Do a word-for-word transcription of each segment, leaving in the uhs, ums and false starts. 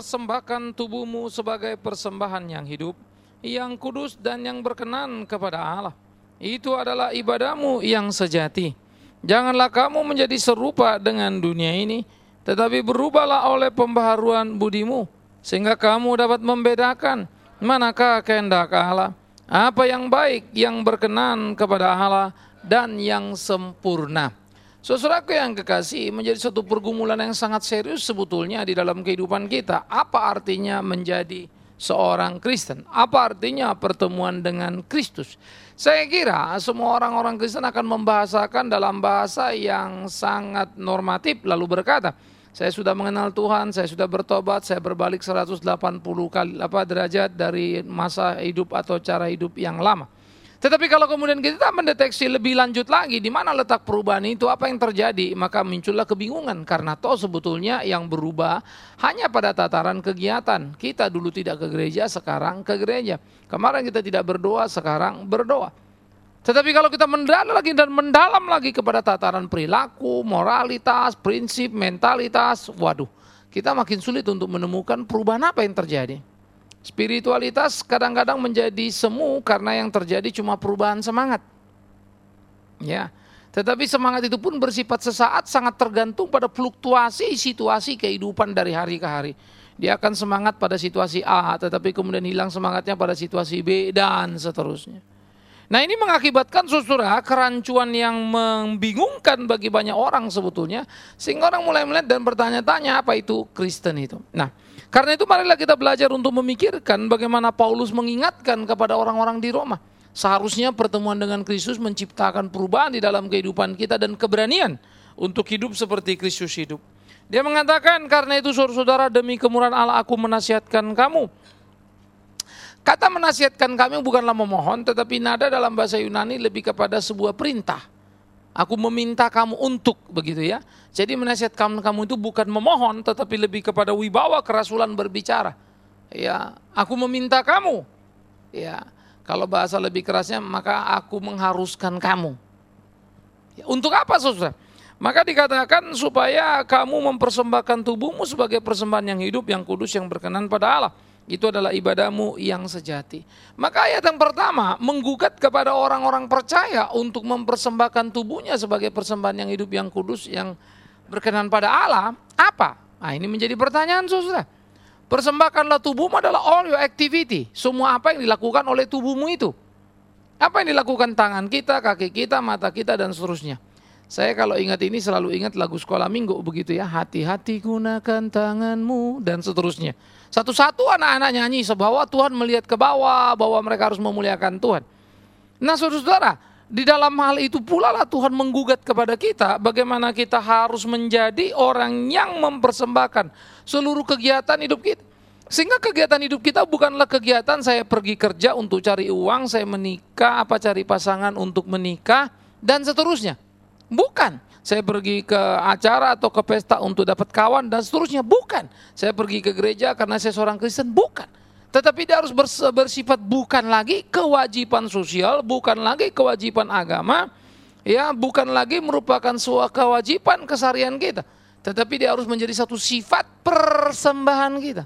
mempersembahkan tubuhmu sebagai persembahan yang hidup, yang kudus dan yang berkenan kepada Allah. Itu adalah ibadahmu yang sejati. Janganlah kamu menjadi serupa dengan dunia ini, tetapi berubahlah oleh pembaharuan budimu, sehingga kamu dapat membedakan manakah kehendak Allah, apa yang baik, yang berkenan kepada Allah, dan yang sempurna. Saudaraku yang kekasih, menjadi satu pergumulan yang sangat serius sebetulnya di dalam kehidupan kita. Apa artinya menjadi seorang Kristen? Apa artinya pertemuan dengan Kristus? Saya kira semua orang-orang Kristen akan membahasakan dalam bahasa yang sangat normatif, lalu berkata, saya sudah mengenal Tuhan, saya sudah bertobat, saya berbalik seratus delapan puluh kali apa derajat dari masa hidup atau cara hidup yang lama. Tetapi kalau kemudian kita mendeteksi lebih lanjut lagi di mana letak perubahan itu, apa yang terjadi, maka muncullah kebingungan karena toh sebetulnya yang berubah hanya pada tataran kegiatan. Kita dulu tidak ke gereja, sekarang ke gereja. Kemarin kita tidak berdoa, sekarang berdoa. Tetapi kalau kita mendalam lagi dan mendalam lagi kepada tataran perilaku, moralitas, prinsip, mentalitas, waduh, kita makin sulit untuk menemukan perubahan apa yang terjadi. Spiritualitas kadang-kadang menjadi semu karena yang terjadi cuma perubahan semangat. Ya, tetapi semangat itu pun bersifat sesaat, sangat tergantung pada fluktuasi situasi kehidupan dari hari ke hari. Dia akan semangat pada situasi A, tetapi kemudian hilang semangatnya pada situasi B, dan seterusnya. Nah, ini mengakibatkan saudara kerancuan yang membingungkan bagi banyak orang sebetulnya, sehingga orang mulai melihat dan bertanya-tanya apa itu Kristen itu. Nah, karena itu marilah kita belajar untuk memikirkan bagaimana Paulus mengingatkan kepada orang-orang di Roma. Seharusnya pertemuan dengan Kristus menciptakan perubahan di dalam kehidupan kita dan keberanian untuk hidup seperti Kristus hidup. Dia mengatakan, karena itu saudara-saudara, demi kemurahan Allah aku menasihatkan kamu. Kata menasihatkan kami bukanlah memohon, tetapi nada dalam bahasa Yunani lebih kepada sebuah perintah. Aku meminta kamu untuk, begitu ya. Jadi menasihatkan kamu itu bukan memohon, tetapi lebih kepada wibawa kerasulan berbicara. Ya, aku meminta kamu. Ya, kalau bahasa lebih kerasnya, maka aku mengharuskan kamu. Ya, untuk apa, saudara? Maka dikatakan supaya kamu mempersembahkan tubuhmu sebagai persembahan yang hidup, yang kudus, yang berkenan pada Allah. Itu adalah ibadahmu yang sejati. Maka ayat yang pertama menggugat kepada orang-orang percaya untuk mempersembahkan tubuhnya sebagai persembahan yang hidup, yang kudus, yang berkenan pada Allah. Apa? Nah, ini menjadi pertanyaan saudara. Persembahkanlah tubuhmu adalah all your activity. Semua apa yang dilakukan oleh tubuhmu itu. Apa yang dilakukan tangan kita, kaki kita, mata kita, dan seterusnya. Saya kalau ingat ini selalu ingat lagu sekolah minggu begitu ya. Hati-hati gunakan tanganmu, dan seterusnya. Satu-satu anak-anak nyanyi sebab Tuhan melihat ke bawah, bahwa mereka harus memuliakan Tuhan. Nah saudara-saudara, di dalam hal itu pula lah Tuhan menggugat kepada kita bagaimana kita harus menjadi orang yang mempersembahkan seluruh kegiatan hidup kita. Sehingga kegiatan hidup kita bukanlah kegiatan saya pergi kerja untuk cari uang, saya menikah, apa cari pasangan untuk menikah, dan seterusnya. Bukan. Saya pergi ke acara atau ke pesta untuk dapat kawan dan seterusnya. Bukan. Saya pergi ke gereja karena saya seorang Kristen. Bukan. Tetapi dia harus bersifat bukan lagi kewajiban sosial, bukan lagi kewajiban agama, ya, bukan lagi merupakan sebuah kewajiban keseharian kita. Tetapi dia harus menjadi satu sifat persembahan kita.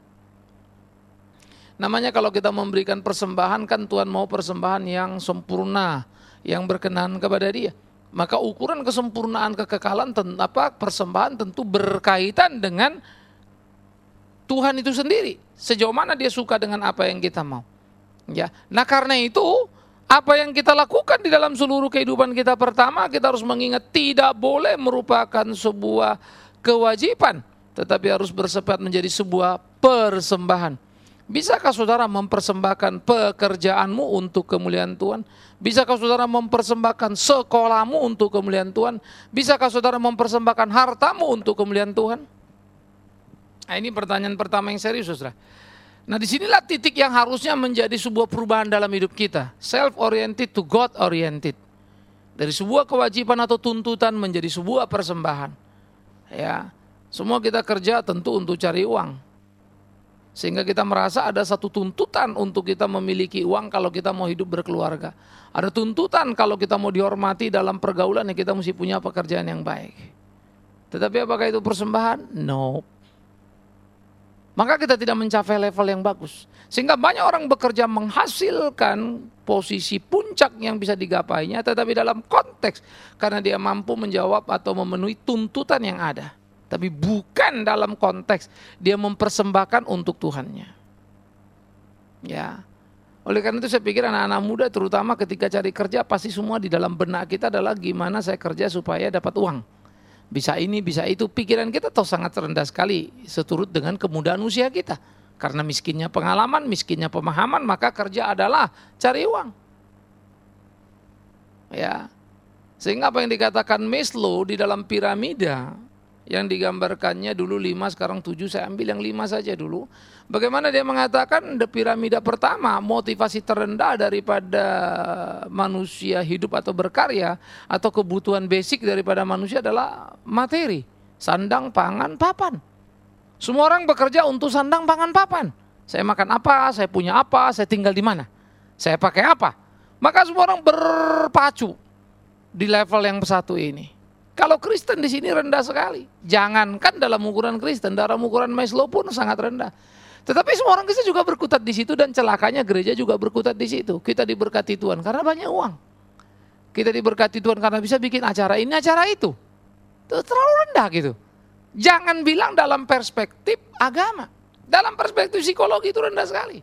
Namanya kalau kita memberikan persembahan, kan Tuhan mau persembahan yang sempurna, yang berkenan kepada Dia. Maka ukuran kesempurnaan kekekalan apa persembahan tentu berkaitan dengan Tuhan itu sendiri. Sejauh mana Dia suka dengan apa yang kita mau. Ya. Nah karena itu apa yang kita lakukan di dalam seluruh kehidupan kita, pertama kita harus mengingat tidak boleh merupakan sebuah kewajiban, tetapi harus bersifat menjadi sebuah persembahan. Bisakah saudara mempersembahkan pekerjaanmu untuk kemuliaan Tuhan? Bisakah saudara mempersembahkan sekolahmu untuk kemuliaan Tuhan? Bisakah saudara mempersembahkan hartamu untuk kemuliaan Tuhan? Nah, ini pertanyaan pertama yang serius, saudara. Nah, disinilah titik yang harusnya menjadi sebuah perubahan dalam hidup kita. Self-oriented to God-oriented. Dari sebuah kewajiban atau tuntutan menjadi sebuah persembahan. Ya, semua kita kerja tentu untuk cari uang. Sehingga kita merasa ada satu tuntutan untuk kita memiliki uang kalau kita mau hidup berkeluarga. Ada tuntutan kalau kita mau dihormati dalam pergaulan yang kita mesti punya pekerjaan yang baik. Tetapi apakah itu persembahan? No. maka kita tidak mencapai level yang bagus. Sehingga banyak orang bekerja menghasilkan posisi puncak yang bisa digapainya, tetapi dalam konteks karena dia mampu menjawab atau memenuhi tuntutan yang ada. Tapi bukan dalam konteks dia mempersembahkan untuk Tuhannya. Ya. Oleh karena itu saya pikir anak-anak muda terutama ketika cari kerja pasti semua di dalam benak kita adalah gimana saya kerja supaya dapat uang. Bisa ini, bisa itu. Pikiran kita toh sangat rendah sekali seturut dengan kemudahan usia kita. Karena miskinnya pengalaman, miskinnya pemahaman, maka kerja adalah cari uang. Ya. Sehingga apa yang dikatakan Maslow di dalam piramida yang digambarkannya dulu lima, sekarang tujuh, saya ambil yang lima saja dulu. Bagaimana dia mengatakan the piramida pertama, motivasi terendah daripada manusia hidup atau berkarya, atau kebutuhan basic daripada manusia adalah materi, sandang, pangan, papan. Semua orang bekerja untuk sandang, pangan, papan. Saya makan apa, saya punya apa, saya tinggal di mana, saya pakai apa. Maka semua orang berpacu di level yang satu ini. Kalau Kristen di sini rendah sekali. Jangankan dalam ukuran Kristen, dalam ukuran Maslow pun sangat rendah. Tetapi semua orang Kristen juga berkutat di situ dan celakanya gereja juga berkutat di situ. Kita diberkati Tuhan karena banyak uang. Kita diberkati Tuhan karena bisa bikin acara ini, acara itu. Itu terlalu rendah gitu. Jangan bilang dalam perspektif agama. Dalam perspektif psikologi itu rendah sekali.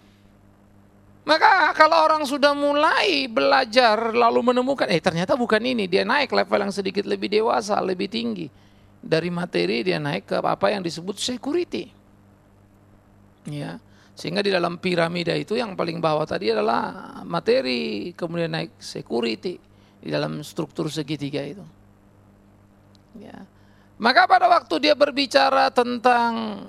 Maka kalau orang sudah mulai belajar lalu menemukan, eh ternyata bukan ini, dia naik level yang sedikit lebih dewasa, lebih tinggi. Dari materi dia naik ke apa yang disebut security. Ya, sehingga di dalam piramida itu yang paling bawah tadi adalah materi, kemudian naik security di dalam struktur segitiga itu. Ya. Maka pada waktu dia berbicara tentang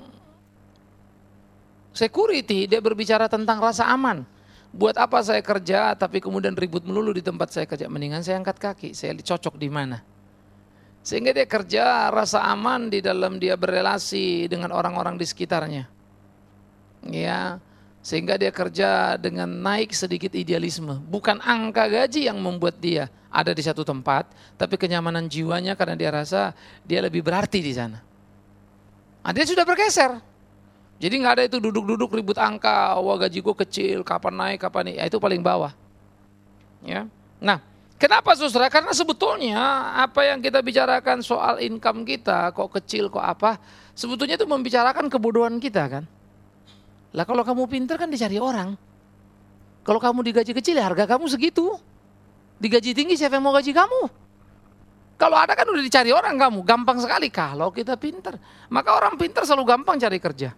security, dia berbicara tentang rasa aman. Buat apa saya kerja tapi kemudian ribut melulu di tempat saya kerja? Mendingan saya angkat kaki, saya cocok di mana. Sehingga dia kerja rasa aman di dalam dia berelasi dengan orang-orang di sekitarnya. Ya, sehingga dia kerja dengan naik sedikit idealisme. Bukan angka gaji yang membuat dia ada di satu tempat, tapi kenyamanan jiwanya karena dia rasa dia lebih berarti di sana. Nah, dia sudah bergeser. Jadi nggak ada itu duduk-duduk ribut angka, wah gaji gue kecil, kapan naik, kapan naik, ya, itu paling bawah. Ya. Nah, kenapa saudara? Karena sebetulnya apa yang kita bicarakan soal income kita, kok kecil, kok apa, sebetulnya itu membicarakan kebodohan kita kan. Lah kalau kamu pintar kan dicari orang. Kalau kamu digaji kecil ya harga kamu segitu. Digaji tinggi siapa yang mau gaji kamu? Kalau ada kan udah dicari orang kamu, gampang sekali kalau kita pintar. Maka orang pintar selalu gampang cari kerja.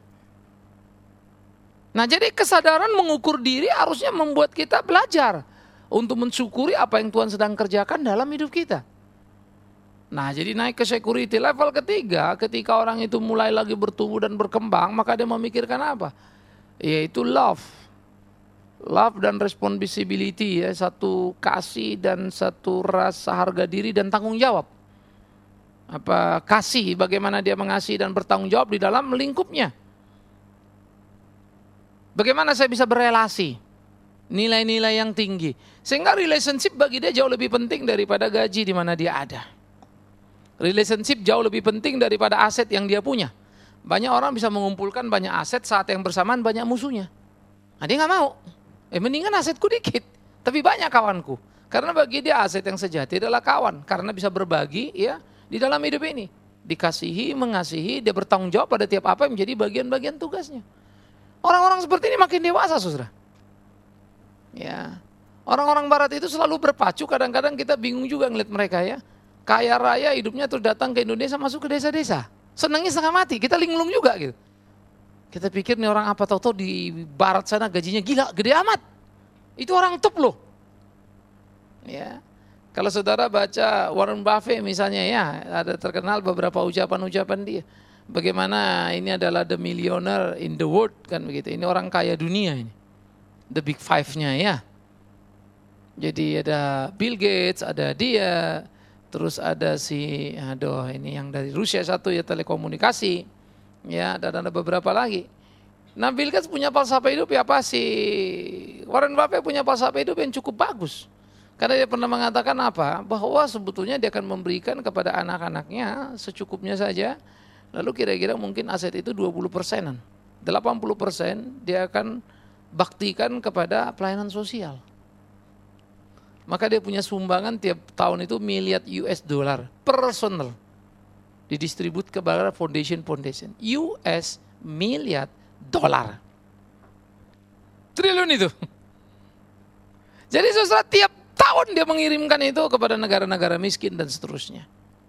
Nah jadi kesadaran mengukur diri harusnya membuat kita belajar untuk mensyukuri apa yang Tuhan sedang kerjakan dalam hidup kita. Nah jadi naik ke security level ketiga, ketika orang itu mulai lagi bertumbuh dan berkembang, maka dia memikirkan apa? Yaitu love. Love dan responsibility, ya, satu kasih dan satu rasa harga diri dan tanggung jawab. Apa kasih, bagaimana dia mengasihi dan bertanggung jawab di dalam lingkupnya. Bagaimana saya bisa berelasi, nilai-nilai yang tinggi. Sehingga relationship bagi dia jauh lebih penting daripada gaji di mana dia ada. Relationship jauh lebih penting daripada aset yang dia punya. Banyak orang bisa mengumpulkan banyak aset saat yang bersamaan banyak musuhnya. Nah, dia nggak mau. Eh mendingan asetku dikit, tapi banyak kawanku. Karena bagi dia aset yang sejati adalah kawan. Karena bisa berbagi ya di dalam hidup ini. Dikasihi, mengasihi, dia bertanggung jawab pada tiap apa yang menjadi bagian-bagian tugasnya. Orang-orang seperti ini makin dewasa, saudara. Ya, orang-orang Barat itu selalu berpacu. Kadang-kadang kita bingung juga ngeliat mereka ya. Kaya raya hidupnya terus datang ke Indonesia masuk ke desa-desa. Senangnya setengah mati. Kita linglung juga gitu. Kita pikir nih orang apa tahu-tahu di Barat sana gajinya gila, gede amat. Itu orang top loh. Ya, kalau saudara baca Warren Buffett misalnya ya, ada terkenal beberapa ucapan-ucapan dia. Bagaimana ini adalah the millionaire in the world kan begitu. Ini orang kaya dunia ini. The big five-nya ya. Jadi ada Bill Gates, ada dia, terus ada si aduh ini yang dari Rusia satu ya telekomunikasi. Ya, dan ada beberapa lagi. Nah, Bill Gates punya falsafah hidup ya apa sih? Warren Buffett punya falsafah hidup yang cukup bagus. Karena dia pernah mengatakan apa? Bahwa sebetulnya dia akan memberikan kepada anak-anaknya secukupnya saja. Lalu kira-kira mungkin aset itu dua puluh persenan. delapan puluh persen dia akan baktikan kepada pelayanan sosial. Maka dia punya sumbangan tiap tahun itu miliar U S dollar personal. Didistribut kepada foundation-foundation. U S miliar dolar. Triliun itu. Jadi saudara tiap tahun dia mengirimkan itu kepada negara-negara miskin dan seterusnya.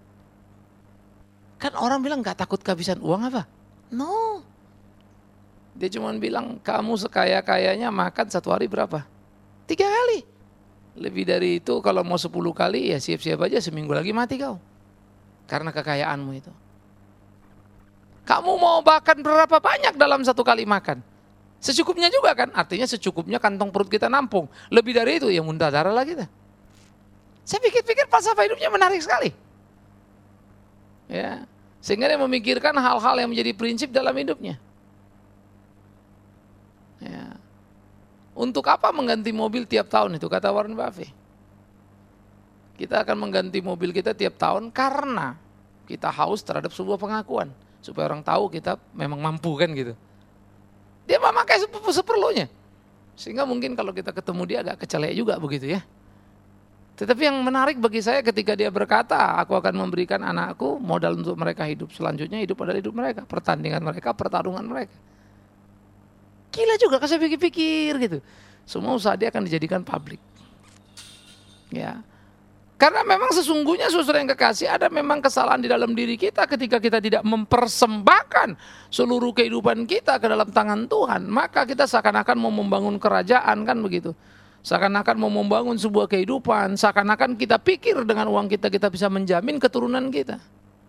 Kan orang bilang gak takut kehabisan uang apa? No. Dia cuma bilang kamu sekaya-kayanya makan satu hari berapa? Tiga kali. Lebih dari itu kalau mau sepuluh kali ya siap-siap aja seminggu lagi mati kau. Karena kekayaanmu itu. Kamu mau makan berapa banyak dalam satu kali makan? Secukupnya juga kan? Artinya secukupnya kantong perut kita nampung. Lebih dari itu ya muntah darah lagi. Saya pikir-pikir falsafah hidupnya menarik sekali. Ya, sehingga dia memikirkan hal-hal yang menjadi prinsip dalam hidupnya. Ya. Untuk apa mengganti mobil tiap tahun itu kata Warren Buffett. Kita akan mengganti mobil kita tiap tahun karena kita haus terhadap sebuah pengakuan. Supaya orang tahu kita memang mampu kan gitu. Dia memakai seperlunya. Sehingga mungkin kalau kita ketemu dia agak kecelek juga begitu ya. Tetapi yang menarik bagi saya ketika dia berkata, aku akan memberikan anakku modal untuk mereka hidup. Selanjutnya hidup adalah hidup mereka. Pertandingan mereka, pertarungan mereka. Gila juga kalau saya pikir-pikir gitu. Semua usaha dia akan dijadikan publik. Ya. Karena memang sesungguhnya saudara yang kekasih ada memang kesalahan di dalam diri kita ketika kita tidak mempersembahkan seluruh kehidupan kita ke dalam tangan Tuhan. Maka kita seakan-akan mau membangun kerajaan kan begitu. Seakan-akan mau membangun sebuah kehidupan. Seakan-akan kita pikir dengan uang kita kita bisa menjamin keturunan kita.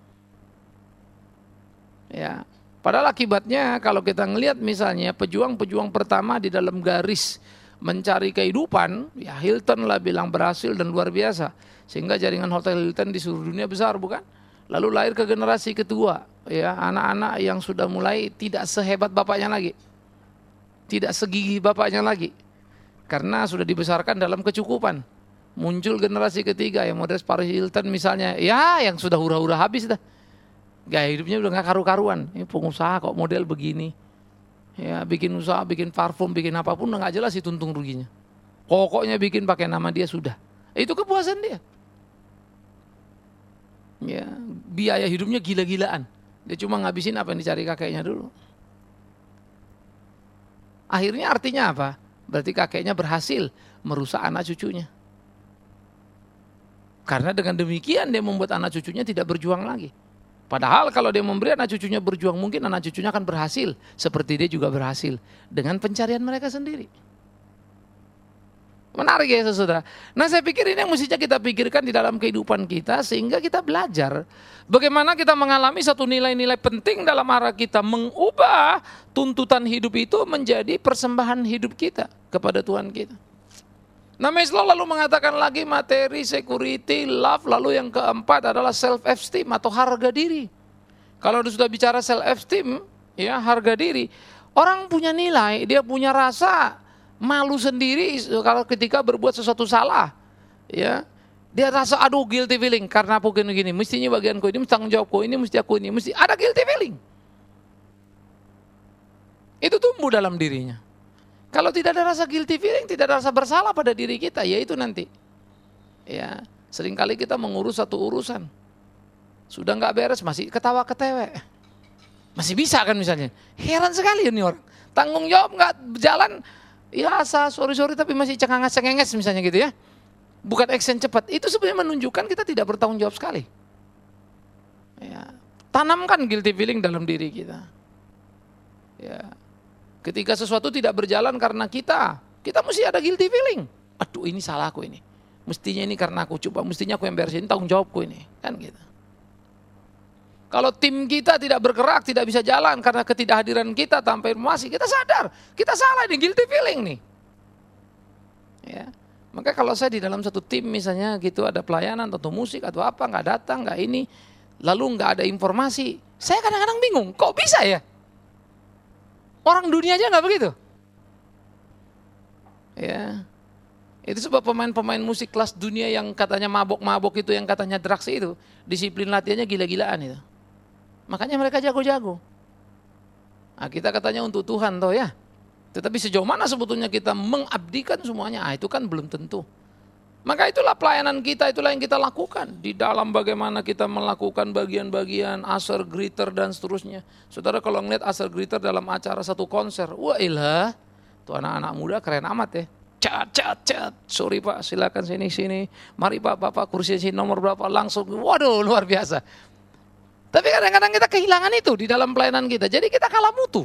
Ya. Padahal akibatnya kalau kita ngelihat misalnya pejuang-pejuang pertama di dalam garis mencari kehidupan, ya Hilton lah bilang berhasil dan luar biasa. Sehingga jaringan hotel Hilton di seluruh dunia besar bukan? Lalu lahir ke generasi kedua, ya anak-anak yang sudah mulai tidak sehebat bapaknya lagi. Tidak segigih bapaknya lagi. Karena sudah dibesarkan dalam kecukupan. Muncul generasi ketiga yang model Paris Hilton misalnya, ya yang sudah hura-hura habis dah. Gaya hidupnya udah gak karu-karuan. Ini pengusaha kok model begini. Ya bikin usaha, bikin parfum, bikin apapun udah gak jelas itu untung ruginya. Pokoknya bikin pakai nama dia sudah. Itu kepuasan dia. Ya, biaya hidupnya gila-gilaan. Dia cuma ngabisin apa yang dicari kakeknya dulu. Akhirnya artinya apa? Berarti kakeknya berhasil merusak anak cucunya. Karena dengan demikian dia membuat anak cucunya tidak berjuang lagi. Padahal kalau dia memberi anak cucunya berjuang, mungkin anak cucunya akan berhasil. Seperti dia juga berhasil dengan pencarian mereka sendiri. Menarik ya saudara. Nah saya pikir ini yang mestinya kita pikirkan di dalam kehidupan kita. Sehingga kita belajar bagaimana kita mengalami satu nilai-nilai penting dalam arah kita mengubah tuntutan hidup itu menjadi persembahan hidup kita kepada Tuhan kita. Nah Maslow lalu mengatakan lagi materi, security, love. Lalu yang keempat adalah self-esteem atau harga diri. Kalau sudah bicara self-esteem, ya harga diri. Orang punya nilai, dia punya rasa malu sendiri kalau ketika berbuat sesuatu salah. Ya, dia rasa aduh guilty feeling karena aku gini-gini. Mestinya bagianku ini, mesti tanggung jawabku ini, mesti aku ini, mesti ada guilty feeling. Itu tumbuh dalam dirinya. Kalau tidak ada rasa guilty feeling, tidak ada rasa bersalah pada diri kita, ya itu nanti. Ya, seringkali kita mengurus satu urusan. Sudah nggak beres masih ketawa-ketewe. Masih bisa kan misalnya. Heran sekali ini orang. Tanggung jawab nggak berjalan, ya asa sorry-sorry tapi masih cengenges-cengenges misalnya gitu ya. Bukan action cepat. Itu sebenarnya menunjukkan kita tidak bertanggung jawab sekali. Ya, tanamkan guilty feeling dalam diri kita. Ya. Ketika sesuatu tidak berjalan karena kita, kita mesti ada guilty feeling. Aduh ini salahku ini. Mestinya ini karena aku coba, mestinya aku yang beresin, tanggung jawabku ini. Kan gitu. Kalau tim kita tidak bergerak, tidak bisa jalan karena ketidakhadiran kita tanpa informasi, kita sadar, kita salah ini guilty feeling nih. Ya. Maka kalau saya di dalam satu tim misalnya gitu ada pelayanan atau musik atau apa, nggak datang, nggak ini, lalu nggak ada informasi, saya kadang-kadang bingung, kok bisa ya? Orang dunia aja nggak begitu. Ya, itu sebab pemain-pemain musik kelas dunia yang katanya mabok-mabok itu, yang katanya drugs itu, disiplin latihannya gila-gilaan itu. Makanya mereka jago-jago. Nah, kita katanya untuk Tuhan toh ya. Tetapi sejauh mana sebetulnya kita mengabdikan semuanya, ah, itu kan belum tentu. Maka itulah pelayanan kita, itulah yang kita lakukan. Di dalam bagaimana kita melakukan bagian-bagian asar, greeter dan seterusnya. Saudara kalau ngeliat asar, greeter dalam acara satu konser, wah ilah, tuh anak-anak muda keren amat ya. Cat, cat, cat, sorry Pak silakan sini, sini. Mari Pak, Bapak kursi sini nomor berapa, langsung, waduh luar biasa. Tapi kadang-kadang kita kehilangan itu di dalam pelayanan kita, jadi kita kalah mutu.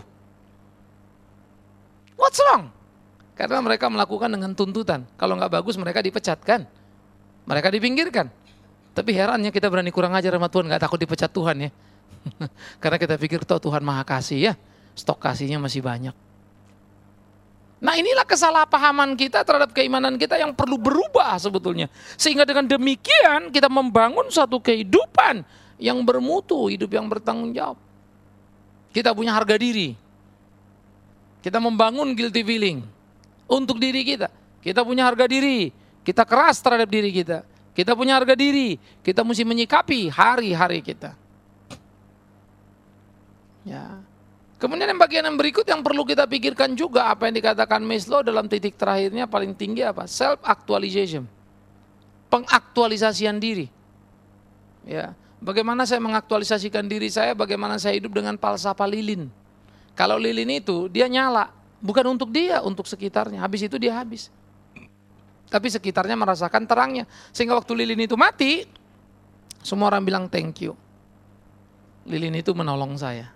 What's wrong? Karena mereka melakukan dengan tuntutan. Kalau nggak bagus mereka dipecat kan? Mereka dipinggirkan. Tapi herannya kita berani kurang ajar sama Tuhan, nggak takut dipecat Tuhan ya. Karena kita pikir toh Tuhan maha kasih ya, stok kasihnya masih banyak. Nah inilah kesalahpahaman kita terhadap keimanan kita yang perlu berubah sebetulnya. Sehingga dengan demikian kita membangun suatu kehidupan yang bermutu, hidup yang bertanggung jawab. Kita punya harga diri. Kita membangun guilty feeling untuk diri kita. Kita punya harga diri. Kita keras terhadap diri kita. Kita punya harga diri. Kita mesti menyikapi hari-hari kita. Ya. Kemudian yang bagian yang berikut yang perlu kita pikirkan juga apa yang dikatakan Maslow dalam titik terakhirnya paling tinggi apa? Self actualization. Pengaktualisasian diri. Ya. Bagaimana saya mengaktualisasikan diri saya? Bagaimana saya hidup dengan falsafah lilin? Kalau lilin itu dia nyala, bukan untuk dia, untuk sekitarnya. Habis itu dia habis. Tapi sekitarnya merasakan terangnya. Sehingga waktu lilin itu mati, semua orang bilang thank you. Lilin itu menolong saya.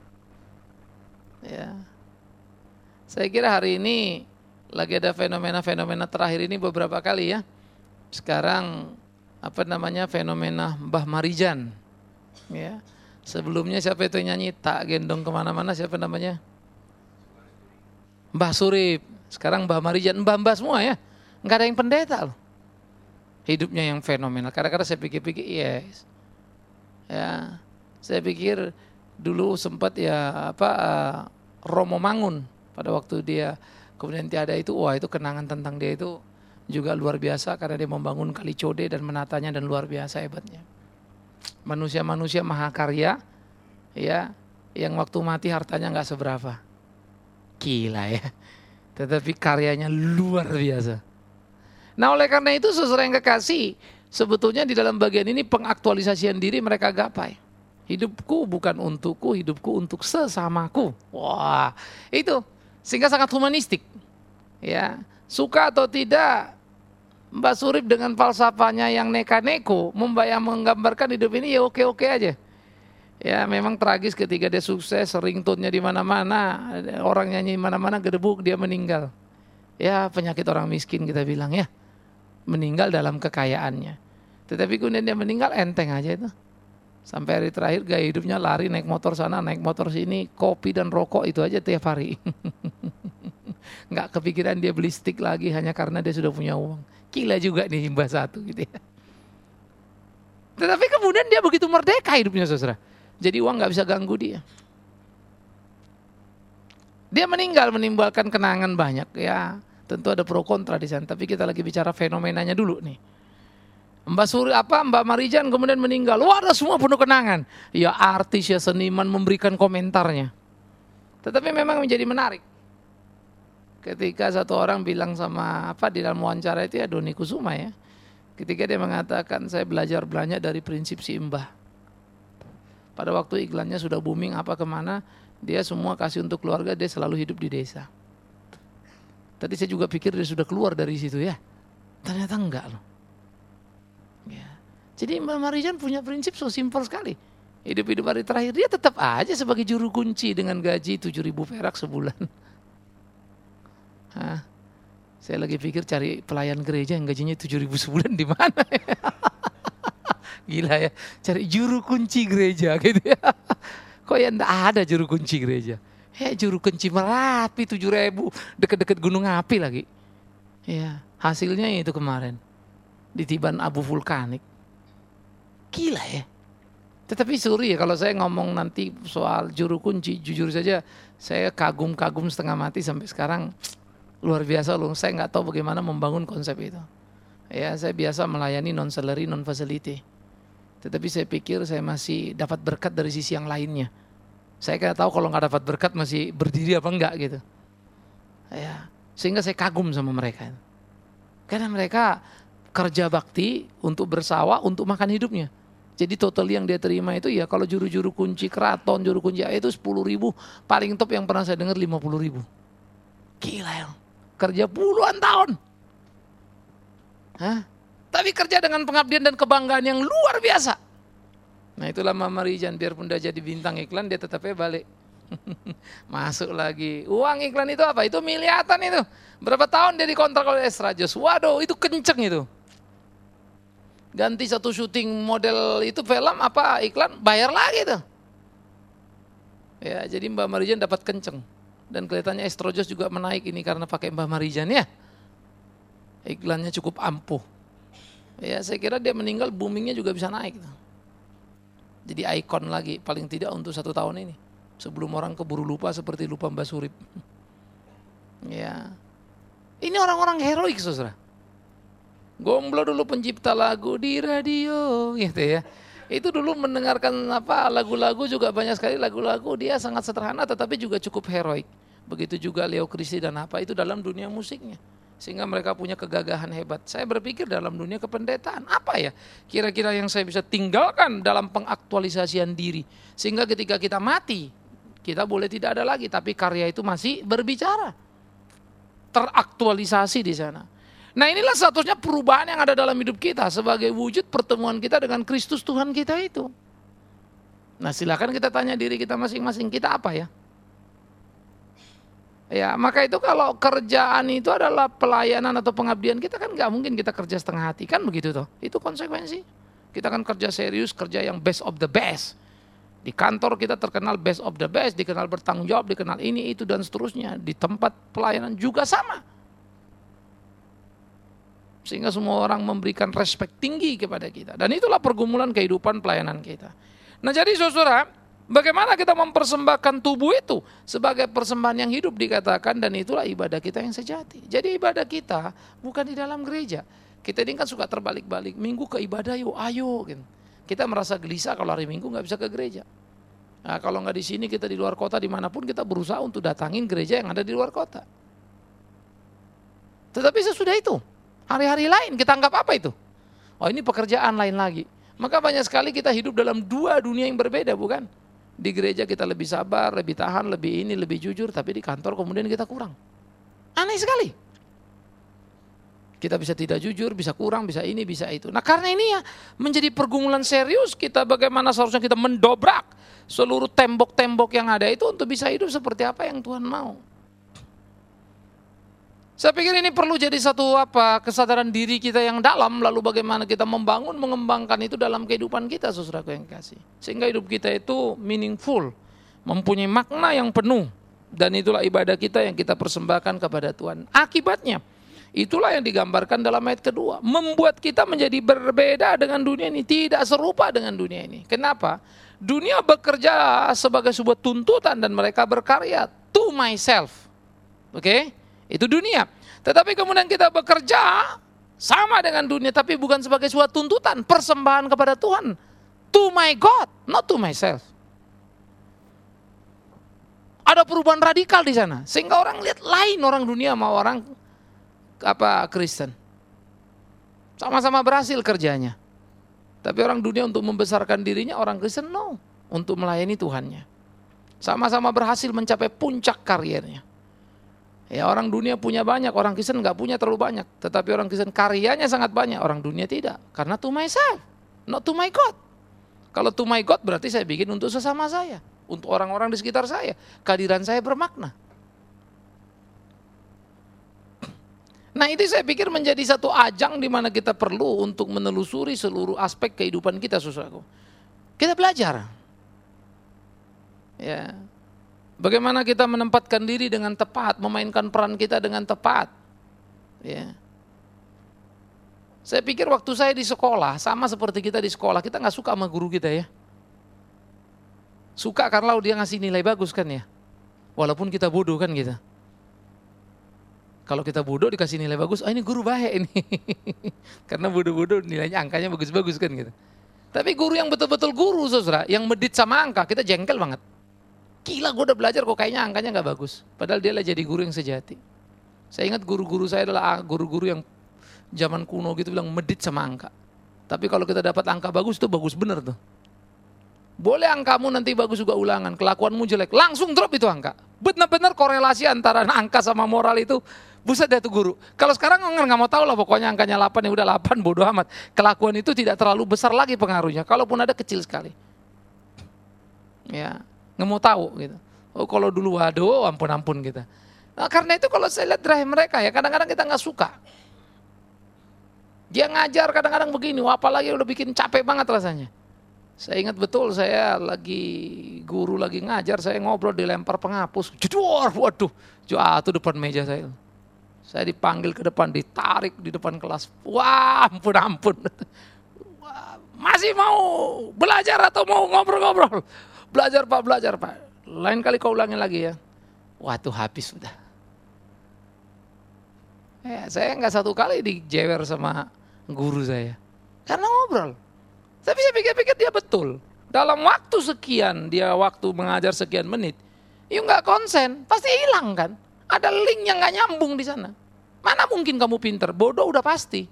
Ya. Saya kira hari ini lagi ada fenomena-fenomena terakhir ini beberapa kali ya. Sekarang apa namanya fenomena Mbah Marijan. Ya. Sebelumnya siapa itu yang nyanyi tak gendong kemana-mana, siapa namanya? Mbah Surip. Sekarang Mbah Marijan, mbah-mbah semua ya. Enggak ada yang pendeta loh. Hidupnya yang fenomenal. Kadang-kadang saya pikir-pikir yes. Ya, saya pikir dulu sempat ya apa uh, Romo Mangun pada waktu dia kemudian tiada itu, wah itu kenangan tentang dia itu juga luar biasa karena dia membangun Kali Code dan menatanya dan luar biasa hebatnya. Manusia-manusia mahakarya ya, yang waktu mati hartanya nggak seberapa, gila ya, tetapi karyanya luar biasa. Nah oleh karena itu saudara yang kekasih, sebetulnya di dalam bagian ini pengaktualisasian diri mereka gapai. Hidupku bukan untukku, hidupku untuk sesamaku. Wah itu sehingga sangat humanistik ya, suka atau tidak Mbak Surip dengan falsafahnya yang neka-neko membayang menggambarkan hidup ini ya oke-oke aja. Ya memang tragis ketika dia sukses, ringtone-nya di mana-mana, orang nyanyi di mana-mana gedebuk dia meninggal. Ya penyakit orang miskin kita bilang ya. Meninggal dalam kekayaannya. Tetapi kemudian dia meninggal enteng aja itu. Sampai hari terakhir gaya hidupnya lari naik motor sana, naik motor sini, kopi dan rokok itu aja tiap hari. Nggak kepikiran dia beli stick lagi hanya karena dia sudah punya uang. Gila juga nih Mbah satu gitu ya. Tetapi kemudian dia begitu merdeka hidupnya saudara. Jadi uang gak bisa ganggu dia. Dia meninggal menimbulkan kenangan banyak ya. Tentu ada pro kontra di sana. Tapi kita lagi bicara fenomenanya dulu nih. Mbak Suri apa Mbak Marijan kemudian meninggal. Wah ada semua penuh kenangan. Ya artis ya seniman memberikan komentarnya. Tetapi memang menjadi menarik. Ketika satu orang bilang sama apa di dalam wawancara itu ya Doni Kusuma ya. Ketika dia mengatakan saya belajar banyak dari prinsip si Mbah. Pada waktu iklannya sudah booming apa kemana, dia semua kasih untuk keluarga, dia selalu hidup di desa. Tadi saya juga pikir dia sudah keluar dari situ ya. Ternyata enggak loh. Ya. Jadi Mbak Marijan punya prinsip so simpel sekali. Hidup-hidup hari terakhir dia tetap aja sebagai juru kunci dengan gaji tujuh ribu perak sebulan. Hah, saya lagi pikir cari pelayan gereja yang gajinya tujuh ribu sebulan di mana ya? Gila ya, cari juru kunci gereja gitu ya. Kok ya enggak ada juru kunci gereja? Eh juru kunci Merapi tujuh ribu, deket-deket gunung api lagi. Ya, hasilnya itu kemarin ditiban abu vulkanik. Gila ya. Tetapi sorry ya kalau saya ngomong nanti soal juru kunci, jujur saja saya kagum-kagum setengah mati sampai sekarang. Luar biasa loh, saya nggak tahu bagaimana membangun konsep itu. Ya, saya biasa melayani non salary, non facility. Tetapi saya pikir saya masih dapat berkat dari sisi yang lainnya. Saya kayak tahu kalau nggak dapat berkat masih berdiri apa enggak gitu. Ya, sehingga saya kagum sama mereka. Karena mereka kerja bakti untuk bersawah, untuk makan hidupnya. Jadi total yang dia terima itu ya kalau juru-juru kunci keraton, juru kunci itu sepuluh ribu. Paling top yang pernah saya dengar lima puluh ribu. Gila ya, kerja puluhan tahun. Hah? Tapi kerja dengan pengabdian dan kebanggaan yang luar biasa. Nah itulah Mama Rijan, biarpun dia jadi bintang iklan dia tetapnya balik. Masuk lagi. Uang iklan itu apa? Itu miliatan itu. Berapa tahun dia dikontrak oleh Estrajos. Waduh itu kenceng itu. Ganti satu syuting model itu film apa iklan bayar lagi tuh. Ya jadi Mbak Marijan dapat kenceng. Dan kelihatannya Estrojos juga menaik ini karena pakai Mbak Marijan ya. Iklannya cukup ampuh. Ya saya kira dia meninggal boomingnya juga bisa naik. Jadi ikon lagi paling tidak untuk satu tahun ini. Sebelum orang keburu lupa seperti lupa Mbak Surip. Ya, ini orang-orang heroik saudara. Gomblo dulu pencipta lagu di radio gitu ya. Itu dulu mendengarkan apa lagu-lagu juga banyak sekali lagu-lagu dia sangat sederhana tetapi juga cukup heroik. Begitu juga Leo Christie dan apa itu dalam dunia musiknya. Sehingga mereka punya kegagahan hebat. Saya berpikir dalam dunia kependetaan, apa ya kira-kira yang saya bisa tinggalkan dalam pengaktualisasian diri. Sehingga ketika kita mati, kita boleh tidak ada lagi, tapi karya itu masih berbicara. Teraktualisasi di sana. Nah inilah statusnya perubahan yang ada dalam hidup kita sebagai wujud pertemuan kita dengan Kristus Tuhan kita itu. Nah silakan kita tanya diri kita masing-masing, kita apa ya? Ya, maka itu kalau kerjaan itu adalah pelayanan atau pengabdian kita kan nggak mungkin kita kerja setengah hati kan begitu toh. Itu konsekuensi. Kita kan kerja serius, kerja yang best of the best. Di kantor kita terkenal best of the best, dikenal bertanggung jawab, dikenal ini itu dan seterusnya. Di tempat pelayanan juga sama. Sehingga semua orang memberikan respect tinggi kepada kita. Dan itulah pergumulan kehidupan pelayanan kita. Nah jadi saudara, bagaimana kita mempersembahkan tubuh itu sebagai persembahan yang hidup dikatakan dan itulah ibadah kita yang sejati. Jadi ibadah kita bukan di dalam gereja. Kita ini kan suka terbalik-balik, minggu ke ibadah yuk, ayo. Gitu. Kita merasa gelisah kalau hari minggu nggak bisa ke gereja. Nah, kalau nggak di sini kita di luar kota dimanapun kita berusaha untuk datangin gereja yang ada di luar kota. Tetapi sesudah itu, hari-hari lain kita anggap apa itu? Oh ini pekerjaan lain lagi. Maka banyak sekali kita hidup dalam dua dunia yang berbeda bukan? Di gereja kita lebih sabar, lebih tahan, lebih ini, lebih jujur. Tapi di kantor kemudian kita kurang. Aneh sekali. Kita bisa tidak jujur, bisa kurang, bisa ini, bisa itu. Nah karena ini ya menjadi pergumulan serius kita bagaimana seharusnya kita mendobrak seluruh tembok-tembok yang ada itu untuk bisa hidup seperti apa yang Tuhan mau. Saya pikir ini perlu jadi satu apa kesadaran diri kita yang dalam, lalu bagaimana kita membangun, mengembangkan itu dalam kehidupan kita, saudaraku yang kasih. Sehingga hidup kita itu meaningful, mempunyai makna yang penuh. Dan itulah ibadah kita yang kita persembahkan kepada Tuhan. Akibatnya, itulah yang digambarkan dalam ayat kedua. Membuat kita menjadi berbeda dengan dunia ini, tidak serupa dengan dunia ini. Kenapa? Dunia bekerja sebagai sebuah tuntutan dan mereka berkarya to myself. Oke? Okay? Itu dunia. Tetapi kemudian kita bekerja sama dengan dunia tapi bukan sebagai suatu tuntutan, persembahan kepada Tuhan. To my God, not to myself. Ada perubahan radikal di sana. Sehingga orang lihat lain orang dunia sama orang apa Kristen. Sama-sama berhasil kerjanya. Tapi orang dunia untuk membesarkan dirinya, orang Kristen no. Untuk melayani Tuhannya. Sama-sama berhasil mencapai puncak karirnya. Ya orang dunia punya banyak, orang Kristen nggak punya terlalu banyak. Tetapi orang Kristen karyanya sangat banyak, orang dunia tidak. Karena to myself, not to my God. Kalau to my God berarti saya bikin untuk sesama saya. Untuk orang-orang di sekitar saya. Kehadiran saya bermakna. Nah itu saya pikir menjadi satu ajang di mana kita perlu untuk menelusuri seluruh aspek kehidupan kita, saudaraku. Kita belajar. Ya. Bagaimana kita menempatkan diri dengan tepat, memainkan peran kita dengan tepat. Ya. Saya pikir waktu saya di sekolah, sama seperti kita di sekolah, kita nggak suka sama guru kita ya. Suka karena dia ngasih nilai bagus kan ya. Walaupun kita bodoh kan gitu. Kalau kita bodoh dikasih nilai bagus, oh ini guru baik ini. Karena bodoh-bodoh nilainya angkanya bagus-bagus kan gitu. Tapi guru yang betul-betul guru, saudara, yang medit sama angka, kita jengkel banget. Gila, gue udah belajar kok kayaknya angkanya gak bagus. Padahal dia lah jadi guru yang sejati. Saya ingat guru-guru saya adalah guru-guru yang zaman kuno gitu bilang medit sama angka. Tapi kalau kita dapat angka bagus itu bagus bener tuh. Boleh angkamu nanti bagus juga ulangan, kelakuanmu jelek, langsung drop itu angka. Benar-benar korelasi antara angka sama moral itu, buset deh tuh guru. Kalau sekarang nggak mau tahu lah, pokoknya angkanya delapan, ya udah delapan, bodoh amat. Kelakuan itu tidak terlalu besar lagi pengaruhnya, kalaupun ada kecil sekali. Ya, nggak mau tahu gitu. Oh kalau dulu waduh, ampun-ampun gitu. Nah, karena itu kalau saya lihat drive mereka ya, kadang-kadang kita nggak suka. Dia ngajar kadang-kadang begini, apalagi udah bikin capek banget rasanya. Saya ingat betul saya lagi guru lagi ngajar, saya ngobrol dilempar penghapus, jedor, waduh, jatuh depan meja saya. Saya dipanggil ke depan, ditarik di depan kelas, wah ampun ampun. Wah, masih mau belajar atau mau ngobrol-ngobrol? Belajar pak, belajar pak. Lain kali kau ulangin lagi ya. Waduh habis sudah. Ya, saya nggak satu kali dijewer sama guru saya, karena ngobrol. Tapi saya pikir-pikir dia betul. Dalam waktu sekian, dia waktu mengajar sekian menit, ya nggak konsen, pasti hilang kan. Ada link yang nggak nyambung di sana. Mana mungkin kamu pinter, bodoh udah pasti.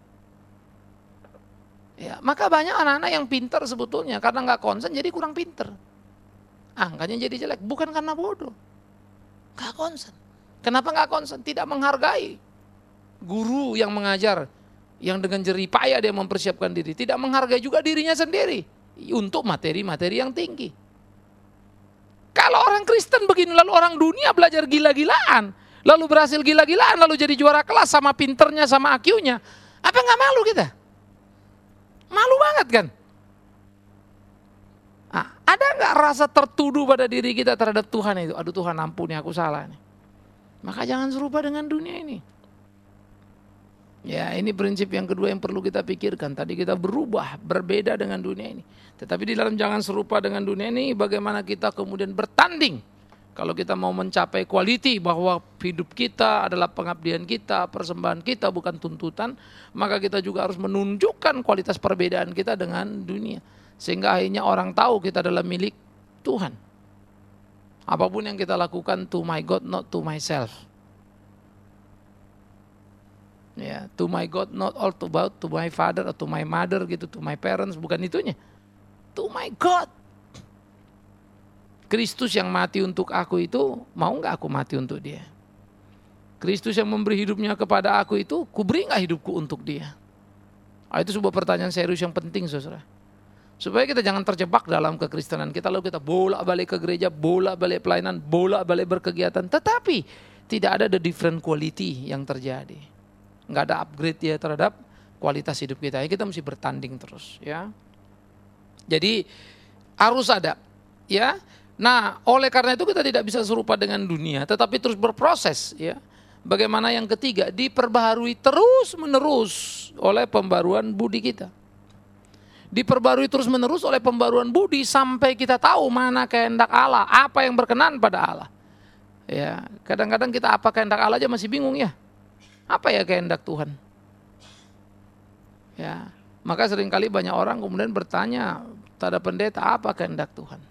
Ya, maka banyak anak-anak yang pinter sebetulnya karena nggak konsen jadi kurang pinter. Angkanya jadi jelek, bukan karena bodoh. Nggak konsen. Kenapa nggak konsen? Tidak menghargai guru yang mengajar. Yang dengan jerih payah dia mempersiapkan diri. Tidak menghargai juga dirinya sendiri. Untuk materi-materi yang tinggi. Kalau orang Kristen begini, lalu orang dunia belajar gila-gilaan. Lalu berhasil gila-gilaan, lalu jadi juara kelas sama pinternya, sama I Q-nya. Apa gak malu kita? Malu banget kan? Nah, ada gak rasa tertuduh pada diri kita terhadap Tuhan itu? Aduh Tuhan ampuni aku salah nih. Maka jangan serupa dengan dunia ini. Ya ini prinsip yang kedua yang perlu kita pikirkan. Tadi kita berubah, berbeda dengan dunia ini. Tetapi di dalam jangan serupa dengan dunia ini, bagaimana kita kemudian bertanding. Kalau kita mau mencapai quality bahwa hidup kita adalah pengabdian kita, persembahan kita bukan tuntutan. Maka kita juga harus menunjukkan kualitas perbedaan kita dengan dunia. Sehingga akhirnya orang tahu kita adalah milik Tuhan. Apapun yang kita lakukan to my God, not to myself. Ya, to my God, not all about to my father atau to my mother gitu, to my parents, bukan itunya. To my God. Kristus yang mati untuk aku itu, mau nggak aku mati untuk dia? Kristus yang memberi hidupnya kepada aku itu, ku beri nggak hidupku untuk dia? Ah, itu sebuah pertanyaan serius yang penting, saudara. Supaya kita jangan terjebak dalam kekristenan kita, lalu kita bolak-balik ke gereja, bolak-balik pelayanan, bolak-balik berkegiatan, tetapi tidak ada the different quality yang terjadi. Nggak ada upgrade ya terhadap kualitas hidup kita. Kita mesti bertanding terus ya. Jadi harus ada ya. Nah, oleh karena itu kita tidak bisa serupa dengan dunia, tetapi terus berproses ya. Bagaimana yang ketiga? Diperbaharui terus menerus oleh pembaruan budi kita. Diperbarui terus menerus oleh pembaruan budi sampai kita tahu mana kehendak Allah, apa yang berkenan pada Allah. Ya, kadang-kadang kita apa kehendak Allah aja masih bingung ya. Apa ya kehendak Tuhan? Ya, maka seringkali banyak orang kemudian bertanya pada pendeta, apa kehendak Tuhan?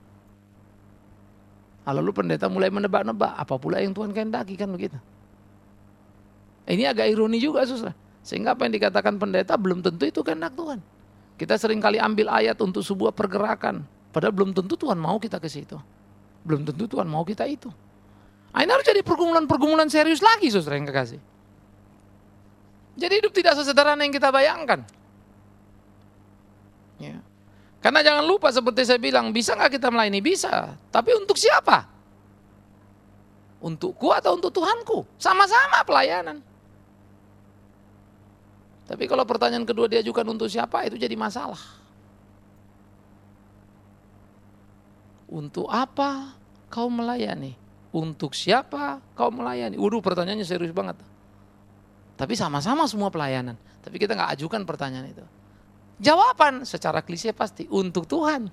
Lalu pendeta mulai menebak-nebak, apa pula yang Tuhan kehendaki, kan begitu. Ini agak ironi juga, saudara. Sehingga apa yang dikatakan pendeta belum tentu itu kehendak Tuhan. Kita seringkali ambil ayat untuk sebuah pergerakan, padahal belum tentu Tuhan mau kita ke situ. Belum tentu Tuhan mau kita itu. Nah, ini harus jadi pergumulan-pergumulan serius lagi, saudara yang kekasih. Jadi hidup tidak sesederhana yang kita bayangkan. Ya. Karena jangan lupa seperti saya bilang, bisa nggak kita melayani? Bisa. Tapi untuk siapa? Untukku atau untuk Tuhanku? Sama-sama pelayanan. Tapi kalau pertanyaan kedua diajukan untuk siapa, itu jadi masalah. Untuk apa kau melayani? Untuk siapa kau melayani? Waduh, pertanyaannya serius banget. Tapi sama-sama semua pelayanan. Tapi kita nggak ajukan pertanyaan itu. Jawaban secara klise pasti untuk Tuhan.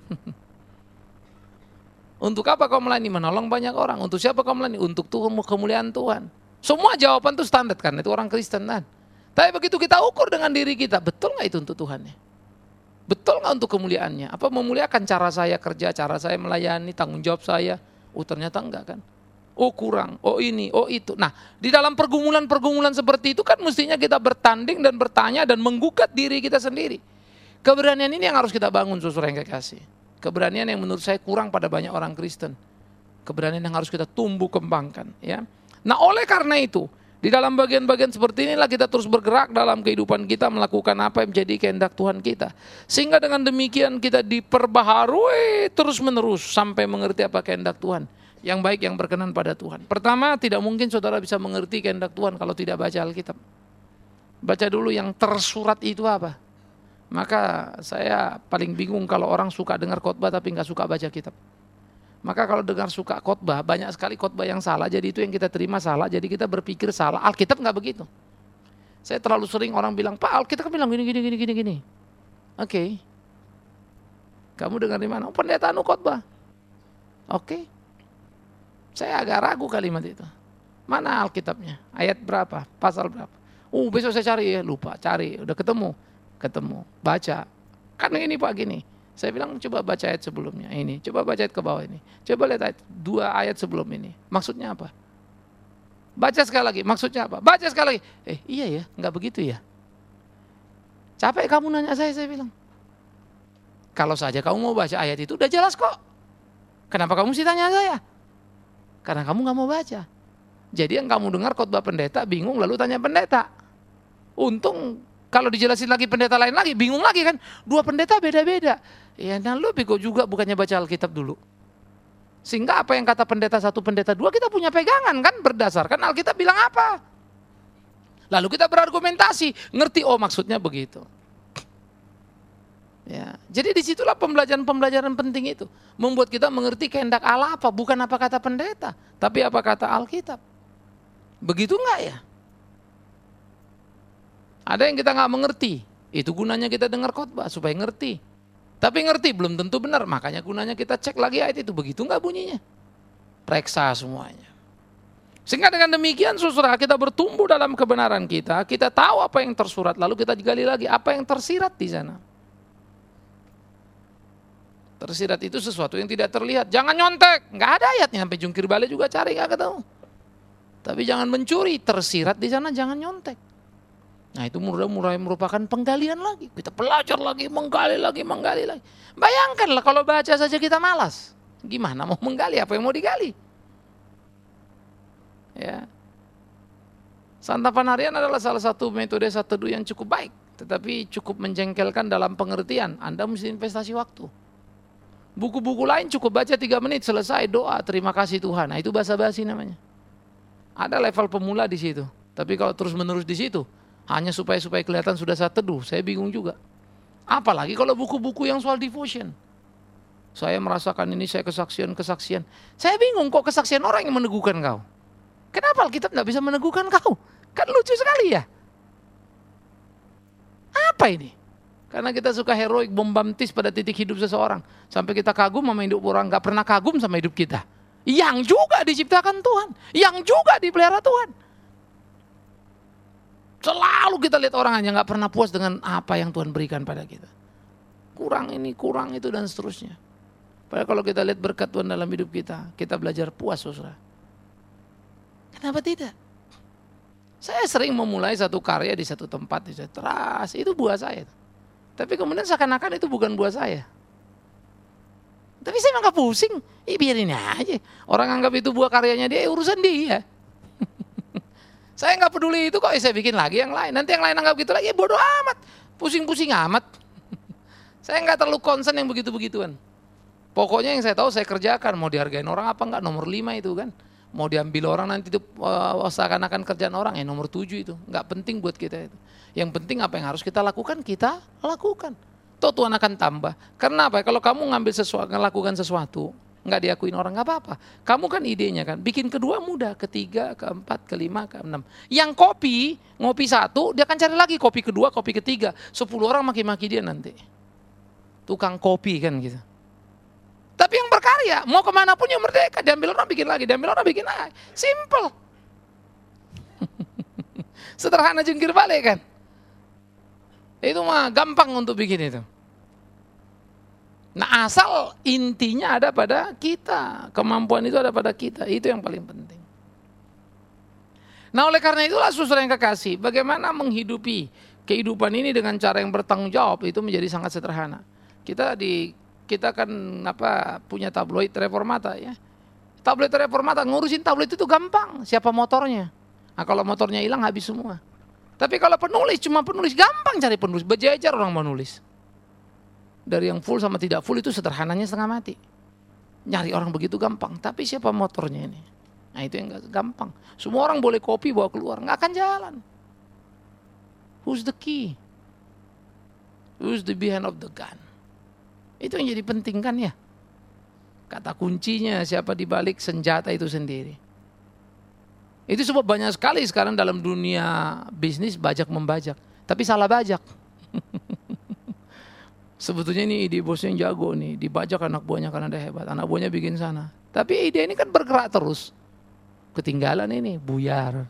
Untuk apa kau melayani? Menolong banyak orang. Untuk siapa kau melayani? Untuk Tuhan, kemuliaan Tuhan. Semua jawaban itu standar kan, itu orang Kristen kan. Tapi begitu kita ukur dengan diri kita, betul nggak itu untuk Tuhan ya? Betul nggak untuk kemuliaannya? Apa memuliakan cara saya kerja, cara saya melayani, tanggung jawab saya? Oh ternyata enggak kan? Oh kurang, oh ini, oh itu. Nah di dalam pergumulan-pergumulan seperti itu kan mestinya kita bertanding dan bertanya dan menggugat diri kita sendiri. Keberanian ini yang harus kita bangun, saudara yang kekasih. Keberanian yang menurut saya kurang pada banyak orang Kristen. Keberanian yang harus kita tumbuh kembangkan. Ya. Nah oleh karena itu, di dalam bagian-bagian seperti inilah kita terus bergerak dalam kehidupan kita, melakukan apa yang menjadi kehendak Tuhan kita. Sehingga dengan demikian kita diperbaharui terus menerus sampai mengerti apa kehendak Tuhan. Yang baik, yang berkenan pada Tuhan. Pertama, tidak mungkin saudara bisa mengerti kehendak Tuhan kalau tidak baca Alkitab. Baca dulu yang tersurat itu apa. Maka saya paling bingung kalau orang suka dengar khotbah tapi nggak suka baca kitab. Maka kalau dengar suka khotbah, banyak sekali khotbah yang salah, jadi itu yang kita terima salah, jadi kita berpikir salah. Alkitab nggak begitu. Saya terlalu sering orang bilang, Pak Alkitab kan bilang gini, gini, gini, gini, gini. Oke. Okay. Kamu dengar di mana? Oh, pendeta anu khotbah. Oke. Okay. Saya agak ragu kalimat itu. Mana Alkitabnya? Ayat berapa? Pasal berapa? Uh, besok saya cari ya, lupa, cari, udah ketemu. Ketemu, baca. Kan ini Pak gini. Saya bilang coba baca ayat sebelumnya ini, coba baca ayat ke bawah ini. Coba lihat ayat, dua ayat sebelum ini. Maksudnya apa? Baca sekali lagi, maksudnya apa? Baca sekali lagi. Eh iya ya, enggak begitu ya. Capek kamu nanya saya, saya bilang. Kalau saja kamu mau baca ayat itu udah jelas kok. Kenapa kamu mesti tanya saya? Karena kamu gak mau baca. Jadi yang kamu dengar khotbah pendeta bingung lalu tanya pendeta. Untung kalau dijelasin lagi pendeta lain lagi bingung lagi kan. Dua pendeta beda-beda. Ya nah lu bego juga bukannya baca Alkitab dulu. Sehingga apa yang kata pendeta satu, pendeta dua kita punya pegangan kan berdasarkan Alkitab bilang apa. Lalu kita berargumentasi, ngerti oh maksudnya begitu. Ya, jadi disitulah pembelajaran-pembelajaran penting itu. Membuat kita mengerti kehendak Allah apa, bukan apa kata pendeta. Tapi apa kata Alkitab. Begitu enggak ya? Ada yang kita enggak mengerti. Itu gunanya kita dengar khotbah supaya ngerti. Tapi ngerti belum tentu benar, makanya gunanya kita cek lagi ayat itu. Begitu enggak bunyinya? Periksa semuanya. Sehingga dengan demikian saudara kita bertumbuh dalam kebenaran kita. Kita tahu apa yang tersurat, lalu kita gali lagi apa yang tersirat di sana. Tersirat itu sesuatu yang tidak terlihat. Jangan nyontek, nggak ada ayatnya. Sampai jungkir balik juga cari nggak ketemu. Tapi jangan mencuri, tersirat di sana jangan nyontek. Nah itu mulai merupakan penggalian lagi. Kita belajar lagi, menggali lagi, menggali lagi. Bayangkanlah kalau baca saja kita malas. Gimana mau menggali, apa yang mau digali? Ya. Santapan harian adalah salah satu metode saat teduh yang cukup baik. Tetapi cukup menjengkelkan dalam pengertian. Anda mesti investasi waktu. Buku-buku lain cukup baca tiga menit, selesai, doa, terima kasih Tuhan. Nah itu basa-basi namanya. Ada level pemula di situ. Tapi kalau terus-menerus di situ, hanya supaya supaya kelihatan sudah saat teduh, saya bingung juga. Apalagi kalau buku-buku yang soal devotion. Saya merasakan ini, saya kesaksian-kesaksian. Saya bingung kok kesaksian orang yang meneguhkan kau. Kenapa Alkitab tidak bisa meneguhkan kau? Kan lucu sekali ya. Apa ini? Karena kita suka heroik, bombastis pada titik hidup seseorang. Sampai kita kagum sama hidup orang, gak pernah kagum sama hidup kita. Yang juga diciptakan Tuhan. Yang juga dipelihara Tuhan. Selalu kita lihat orang hanya gak pernah puas dengan apa yang Tuhan berikan pada kita. Kurang ini, kurang itu dan seterusnya. Padahal kalau kita lihat berkat Tuhan dalam hidup kita, kita belajar puas saudara. Kenapa tidak? Saya sering memulai satu karya di satu tempat, di satu teras, itu buah saya. Tapi kemudian seakan-akan itu bukan buah saya. Tapi saya memang gak pusing, eh, biarin aja. Orang anggap itu buah karyanya dia, urusan dia. Saya gak peduli itu kok, eh, saya bikin lagi yang lain. Nanti yang lain anggap gitu lagi, eh, bodoh amat. Pusing-pusing amat. Saya gak terlalu concern yang begitu-begituan. Pokoknya yang saya tahu saya kerjakan, mau dihargain orang apa enggak, nomor lima itu kan. Mau diambil orang nanti itu uh, seakan-akan kerjaan orang, ya nomor tujuh itu. Enggak penting buat kita itu. Yang penting apa yang harus kita lakukan, kita lakukan. Toh Tuhan akan tambah. Karena apa? Kalau kamu ngambil sesuatu, melakukan sesuatu, enggak diakuin orang, enggak apa-apa. Kamu kan idenya kan, bikin kedua mudah, ketiga, keempat, kelima, keenam. Yang kopi, ngopi satu, dia akan cari lagi kopi kedua, kopi ketiga. Sepuluh orang maki-maki dia nanti. Tukang kopi kan gitu. Tapi yang berkarya, mau kemana pun yang merdeka, diambil orang bikin lagi, diambil orang bikin lagi. Simple. Sederhana jungkir balik kan. Itu mah gampang untuk bikin itu. Nah asal intinya ada pada kita, kemampuan itu ada pada kita, itu yang paling penting. Nah oleh karena itulah saudara yang kekasih, bagaimana menghidupi kehidupan ini dengan cara yang bertanggung jawab itu menjadi sangat sederhana. Kita di kita kan apa punya tabloid Reformata ya. Tabloid Reformata ngurusin tabloid itu gampang, siapa motornya. Nah kalau motornya hilang habis semua. Tapi kalau penulis cuma penulis, gampang cari penulis, berjejer orang menulis. Dari yang full sama tidak full itu sederhananya setengah mati. Nyari orang begitu gampang, tapi siapa motornya ini? Nah itu yang gak gampang. Semua orang boleh copy bawa keluar, gak akan jalan. Who's the key? Who's the behind of the gun? Itu yang jadi penting kan ya. Kata kuncinya siapa di balik senjata itu sendiri. Itu sebab banyak sekali sekarang dalam dunia bisnis bajak membajak. Tapi salah bajak. Sebetulnya ini ide bosnya yang jago nih. Dibajak anak buahnya karena dia hebat. Anak buahnya bikin sana. Tapi ide ini kan bergerak terus. Ketinggalan ini, buyar.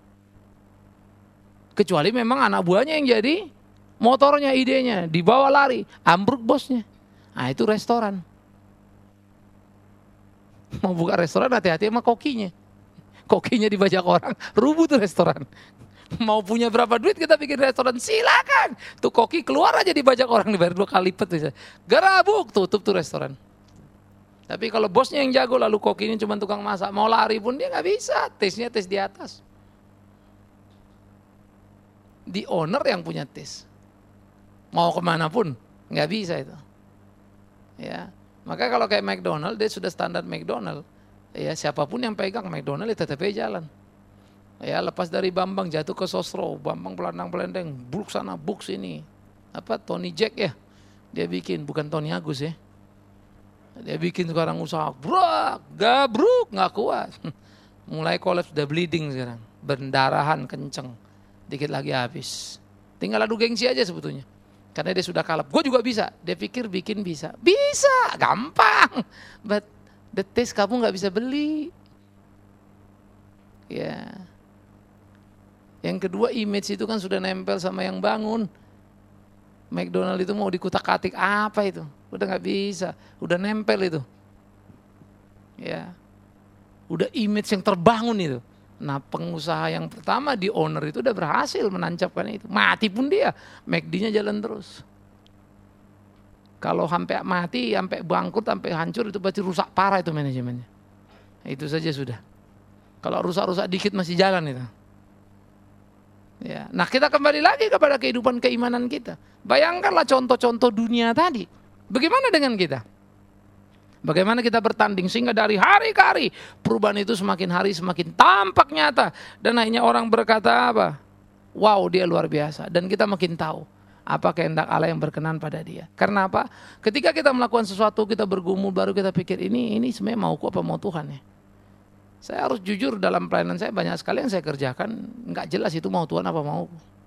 Kecuali memang anak buahnya yang jadi motornya, idenya. Dibawa lari, ambruk bosnya. Nah itu restoran. Mau buka restoran hati-hati sama kokinya. Kokinya dibajak orang, rubuh tuh restoran. Mau punya berapa duit kita bikin restoran, silakan. Tuh koki keluar aja dibajak orang, dibayar dua kali lipat. Bisa. Gerabuk, tutup tuh restoran. Tapi kalau bosnya yang jago lalu kokinya cuma tukang masak, mau lari pun dia nggak bisa. Tesnya tes di atas. Di owner yang punya tes. Mau kemana pun nggak bisa itu. Ya, maka kalau kayak McDonald dia sudah standar McDonald. Ya siapapun yang pegang McDonald ya tetap aja jalan. Ya lepas dari Bambang jatuh ke Sosro, Bambang pelandang pelendeng, buluk sana, buk sini. Apa Tony Jack ya? Dia bikin, bukan Tony Agus ya. Dia bikin sekarang usaha, brak, gabruk, nggak kuat. Mulai kolaps, udah bleeding sekarang. Berdarahan kenceng, dikit lagi habis. Tinggal adu gengsi aja sebetulnya. Karena dia sudah kalap, gue juga bisa. Dia pikir bikin bisa. Bisa, gampang. But the taste kamu nggak bisa beli. Ya. Yang kedua image itu kan sudah nempel sama yang bangun. McDonald itu mau dikutak-katik apa itu? Udah nggak bisa, udah nempel itu. Ya. Udah image yang terbangun itu. Nah pengusaha yang pertama di owner itu udah berhasil menancapkan itu. Mati pun dia, McD-nya jalan terus. Kalau sampai mati, sampai bangkrut, sampai hancur itu berarti rusak parah itu manajemennya. Itu saja sudah. Kalau rusak-rusak dikit masih jalan itu. Ya. Nah kita kembali lagi kepada kehidupan keimanan kita. Bayangkanlah contoh-contoh dunia tadi. Bagaimana dengan kita? Bagaimana kita bertanding sehingga dari hari ke hari perubahan itu semakin hari semakin tampak nyata. Dan akhirnya orang berkata apa? Wow dia luar biasa. Dan kita makin tahu apa kehendak Allah yang berkenan pada dia. Karena apa? Ketika kita melakukan sesuatu kita bergumul baru kita pikir ini ini sebenarnya mauku apa mau Tuhan ya. Saya harus jujur dalam pelayanan saya banyak sekali yang saya kerjakan nggak jelas itu mau Tuhan apa mau.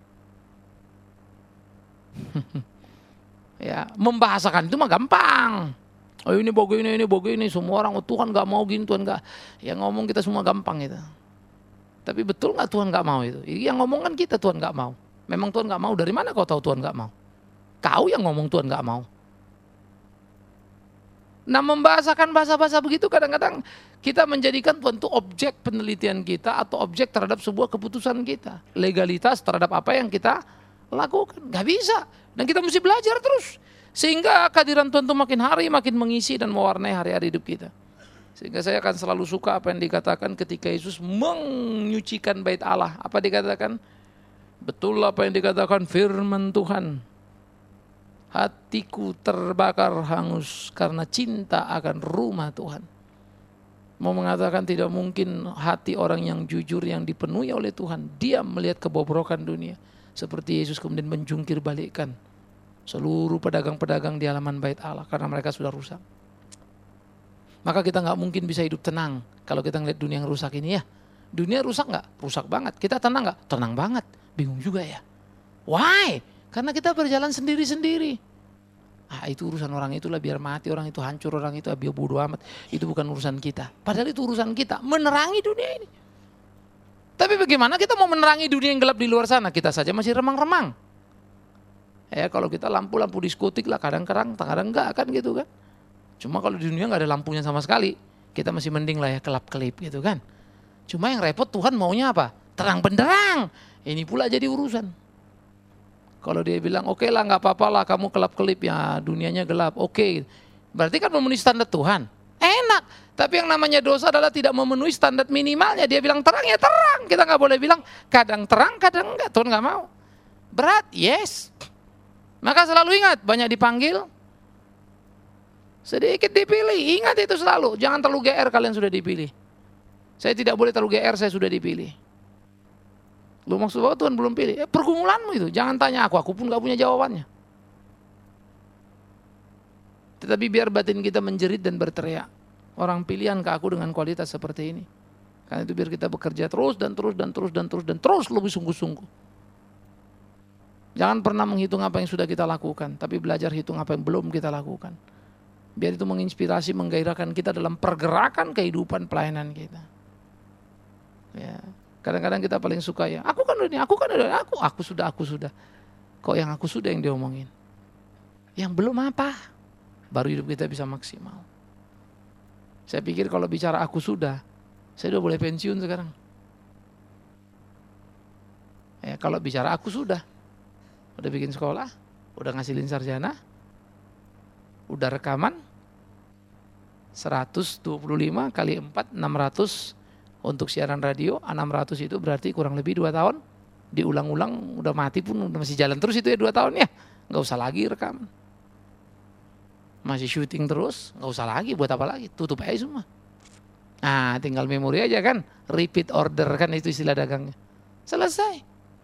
Ya membahasakan itu mah gampang. Oh ini begini ini begini semua orang oh, Tuhan nggak mau gini Tuhan nggak. Yang ngomong kita semua gampang itu. Tapi betul nggak Tuhan nggak mau itu? Yang ngomong kan kita Tuhan nggak mau. Memang Tuhan nggak mau dari mana kau tahu Tuhan nggak mau? Kau yang ngomong Tuhan nggak mau. Nah membahasakan bahasa-bahasa begitu kadang-kadang kita menjadikan Tuhan itu objek penelitian kita atau objek terhadap sebuah keputusan kita. Legalitas terhadap apa yang kita lakukan. Gak bisa. Dan kita mesti belajar terus. Sehingga kehadiran Tuhan itu makin hari makin mengisi dan mewarnai hari-hari hidup kita. Sehingga saya akan selalu suka apa yang dikatakan ketika Yesus menyucikan bait Allah. Apa dikatakan? Betul apa yang dikatakan firman Tuhan. Hatiku terbakar hangus karena cinta akan rumah Tuhan. Mau mengatakan tidak mungkin hati orang yang jujur yang dipenuhi oleh Tuhan. Dia melihat kebobrokan dunia. Seperti Yesus kemudian menjungkir balikkan seluruh pedagang-pedagang di halaman bait Allah. Karena mereka sudah rusak. Maka kita gak mungkin bisa hidup tenang. Kalau kita ngeliat dunia yang rusak ini ya. Dunia rusak gak? Rusak banget. Kita tenang gak? Tenang banget. Bingung juga ya. Why? Karena kita berjalan sendiri-sendiri. Ah itu urusan orang itulah biar mati orang itu hancur orang itu biar bodoh amat. Itu bukan urusan kita. Padahal itu urusan kita menerangi dunia ini. Tapi bagaimana kita mau menerangi dunia yang gelap di luar sana? Kita saja masih remang-remang. Ya kalau kita lampu-lampu diskotik lah, kadang-kadang, kadang enggak kan gitu kan. Cuma kalau di dunia nggak ada lampunya sama sekali, kita masih mending lah ya kelap-kelip gitu kan. Cuma yang repot Tuhan maunya apa? Terang benderang. Ini pula jadi urusan. Kalau dia bilang oke okay lah nggak apa-apa lah kamu kelap-kelip ya dunianya gelap, oke. Okay. Berarti kan memenuhi standar Tuhan. Enak. Tapi yang namanya dosa adalah tidak memenuhi standar minimalnya. Dia bilang terang ya terang. Kita nggak boleh bilang kadang terang kadang enggak. Tuhan nggak mau. Berat, yes. Maka selalu ingat banyak dipanggil, sedikit dipilih. Ingat itu selalu. Jangan terlalu G R kalian sudah dipilih. Saya tidak boleh terlalu G R, saya sudah dipilih. Lu maksud bahwa Tuhan belum pilih? Eh, pergumulanmu itu. Jangan tanya aku, aku pun gak punya jawabannya. Tetapi biar batin kita menjerit dan berteriak. Orang pilihan ke aku dengan kualitas seperti ini. Karena itu biar kita bekerja terus dan terus dan terus dan terus dan terus lebih sungguh-sungguh. Jangan pernah menghitung apa yang sudah kita lakukan, tapi belajar hitung apa yang belum kita lakukan. Biar itu menginspirasi, menggairahkan kita dalam pergerakan kehidupan pelayanan kita. Ya, kadang-kadang kita paling suka ya, aku kan udah ini, aku kan udah, aku, aku sudah, aku sudah. Kok yang aku sudah yang diomongin? Yang belum apa? Baru hidup kita bisa maksimal. Saya pikir kalau bicara aku sudah, saya udah boleh pensiun sekarang. Ya, kalau bicara aku sudah, udah bikin sekolah, udah ngasilin sarjana, udah rekaman seratus dua puluh lima kali empat, enam ratus untuk siaran radio, enam ratus itu berarti kurang lebih dua tahun, diulang-ulang, udah mati pun udah masih jalan terus itu ya dua tahun ya, gak usah lagi rekaman. Masih syuting terus, gak usah lagi, buat apa lagi, tutup aja semua. Nah tinggal memori aja kan, repeat order kan itu istilah dagangnya. Selesai.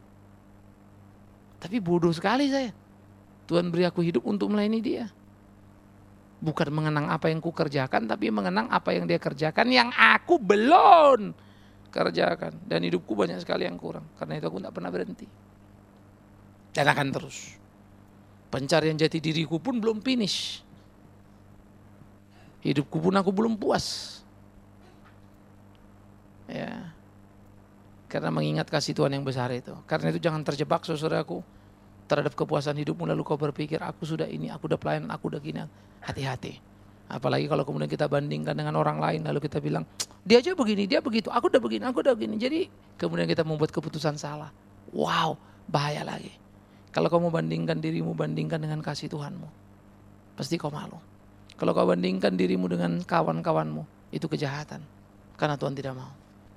Tapi bodoh sekali saya. Tuhan beri aku hidup untuk melayani dia. Bukan mengenang apa yang ku kerjakan, tapi mengenang apa yang dia kerjakan yang aku belum kerjakan. Dan hidupku banyak sekali yang kurang. Karena itu aku tidak pernah berhenti. Dan akan terus. Pencarian jati diriku pun belum finish. Hidupku pun aku belum puas. Ya. Karena mengingat kasih Tuhan yang besar itu. Karena itu jangan terjebak saudaraku terhadap kepuasan hidupmu lalu kau berpikir aku sudah ini, aku udah pelayan, aku udah gini. Hati-hati. Apalagi kalau kemudian kita bandingkan dengan orang lain lalu kita bilang dia aja begini, dia begitu, aku udah begini, aku udah begini. Jadi kemudian kita membuat keputusan salah. Wow, bahaya lagi. Kalau kau mau bandingkan dirimu, bandingkan dengan kasih Tuhanmu. Pasti kau malu. Kalau kau bandingkan dirimu dengan kawan-kawanmu, itu kejahatan. Karena Tuhan tidak mau.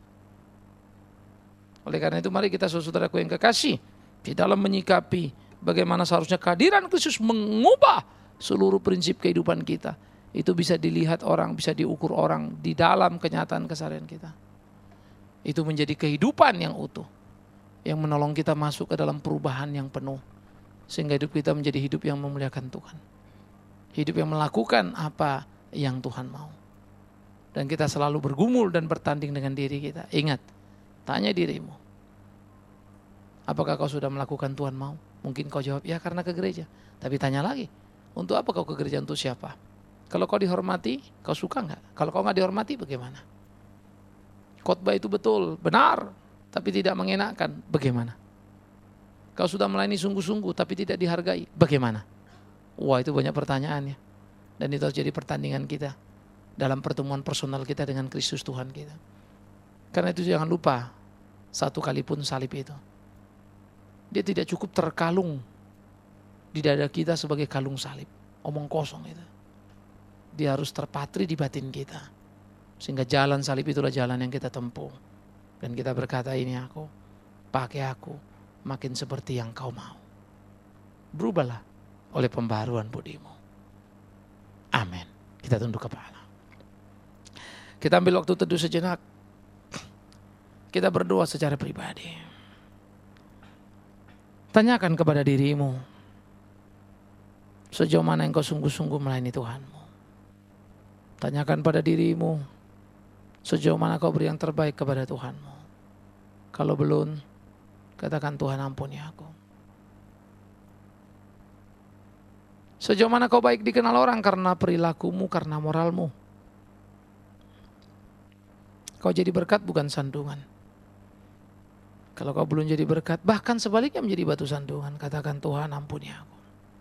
Oleh karena itu mari kita saudaraku yang kekasih, di dalam menyikapi bagaimana seharusnya kehadiran Kristus mengubah seluruh prinsip kehidupan kita. Itu bisa dilihat orang, bisa diukur orang di dalam kenyataan keseharian kita. Itu menjadi kehidupan yang utuh. Yang menolong kita masuk ke dalam perubahan yang penuh. Sehingga hidup kita menjadi hidup yang memuliakan Tuhan. Hidup yang melakukan apa yang Tuhan mau. Dan kita selalu bergumul dan bertanding dengan diri kita. Ingat, tanya dirimu. Apakah kau sudah melakukan Tuhan mau? Mungkin kau jawab, ya karena ke gereja. Tapi tanya lagi, untuk apa kau ke gereja, untuk siapa? Kalau kau dihormati, kau suka enggak? Kalau kau enggak dihormati, bagaimana? Khotbah itu betul, benar, tapi tidak mengenakan, bagaimana? Kau sudah melayani sungguh-sungguh, tapi tidak dihargai, bagaimana? Wah, itu banyak pertanyaannya. Dan itu harus jadi pertandingan kita dalam pertemuan personal kita dengan Kristus Tuhan kita. Karena itu jangan lupa, satu kali pun salib itu, dia tidak cukup terkalung di dada kita sebagai kalung salib. Omong kosong itu. Dia harus terpatri di batin kita. Sehingga jalan salib itulah jalan yang kita tempuh. Dan kita berkata, ini aku, pakai aku, makin seperti yang kau mau. Berubahlah oleh pembaruan budimu. Amin. Kita tunduk kepala. Kita ambil waktu teduh sejenak. Kita berdoa secara pribadi. Tanyakan kepada dirimu, sejauh mana engkau sungguh-sungguh melayani Tuhanmu. Tanyakan pada dirimu, sejauh mana kau beri yang terbaik kepada Tuhanmu. Kalau belum, katakan Tuhan ampuni aku. Sejauh mana kau baik dikenal orang karena perilakumu, karena moralmu. Kau jadi berkat bukan sandungan. Kalau kau belum jadi berkat, bahkan sebaliknya menjadi batu sandungan, katakan Tuhan ampuni aku.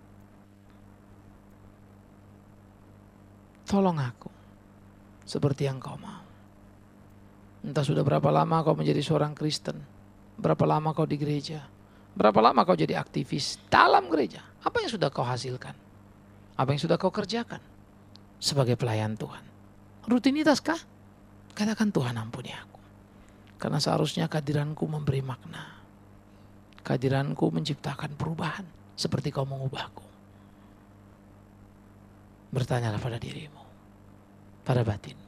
Tolong aku seperti yang kau mau. Entah sudah berapa lama kau menjadi seorang Kristen, berapa lama kau di gereja, berapa lama kau jadi aktivis dalam gereja. Apa yang sudah kau hasilkan? Apa yang sudah kau kerjakan sebagai pelayan Tuhan? Rutinitas kah? Katakan Tuhan ampuni aku. Karena seharusnya kehadiranku memberi makna. Kehadiranku menciptakan perubahan seperti kau mengubahku. Bertanyalah pada dirimu, pada batinmu.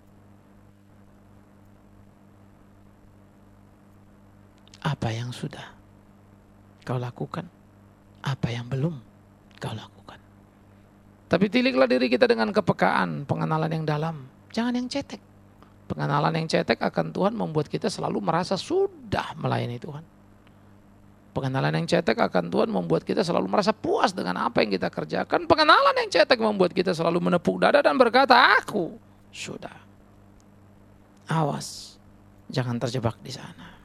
Apa yang sudah kau lakukan? Apa yang belum kau lakukan? Tapi tiliklah diri kita dengan kepekaan, pengenalan yang dalam. Jangan yang cetek. Pengenalan yang cetek akan Tuhan membuat kita selalu merasa sudah melayani Tuhan. Pengenalan yang cetek akan Tuhan membuat kita selalu merasa puas dengan apa yang kita kerjakan. Pengenalan yang cetek membuat kita selalu menepuk dada dan berkata, aku sudah. Awas, jangan terjebak di sana.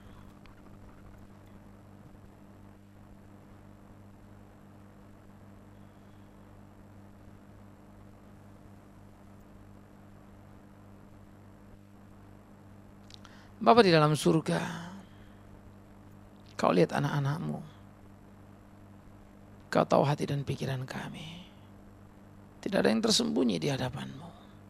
Bapa di dalam surga, kau lihat anak-anakmu. Kau tahu hati dan pikiran kami. Tidak ada yang tersembunyi di hadapanmu.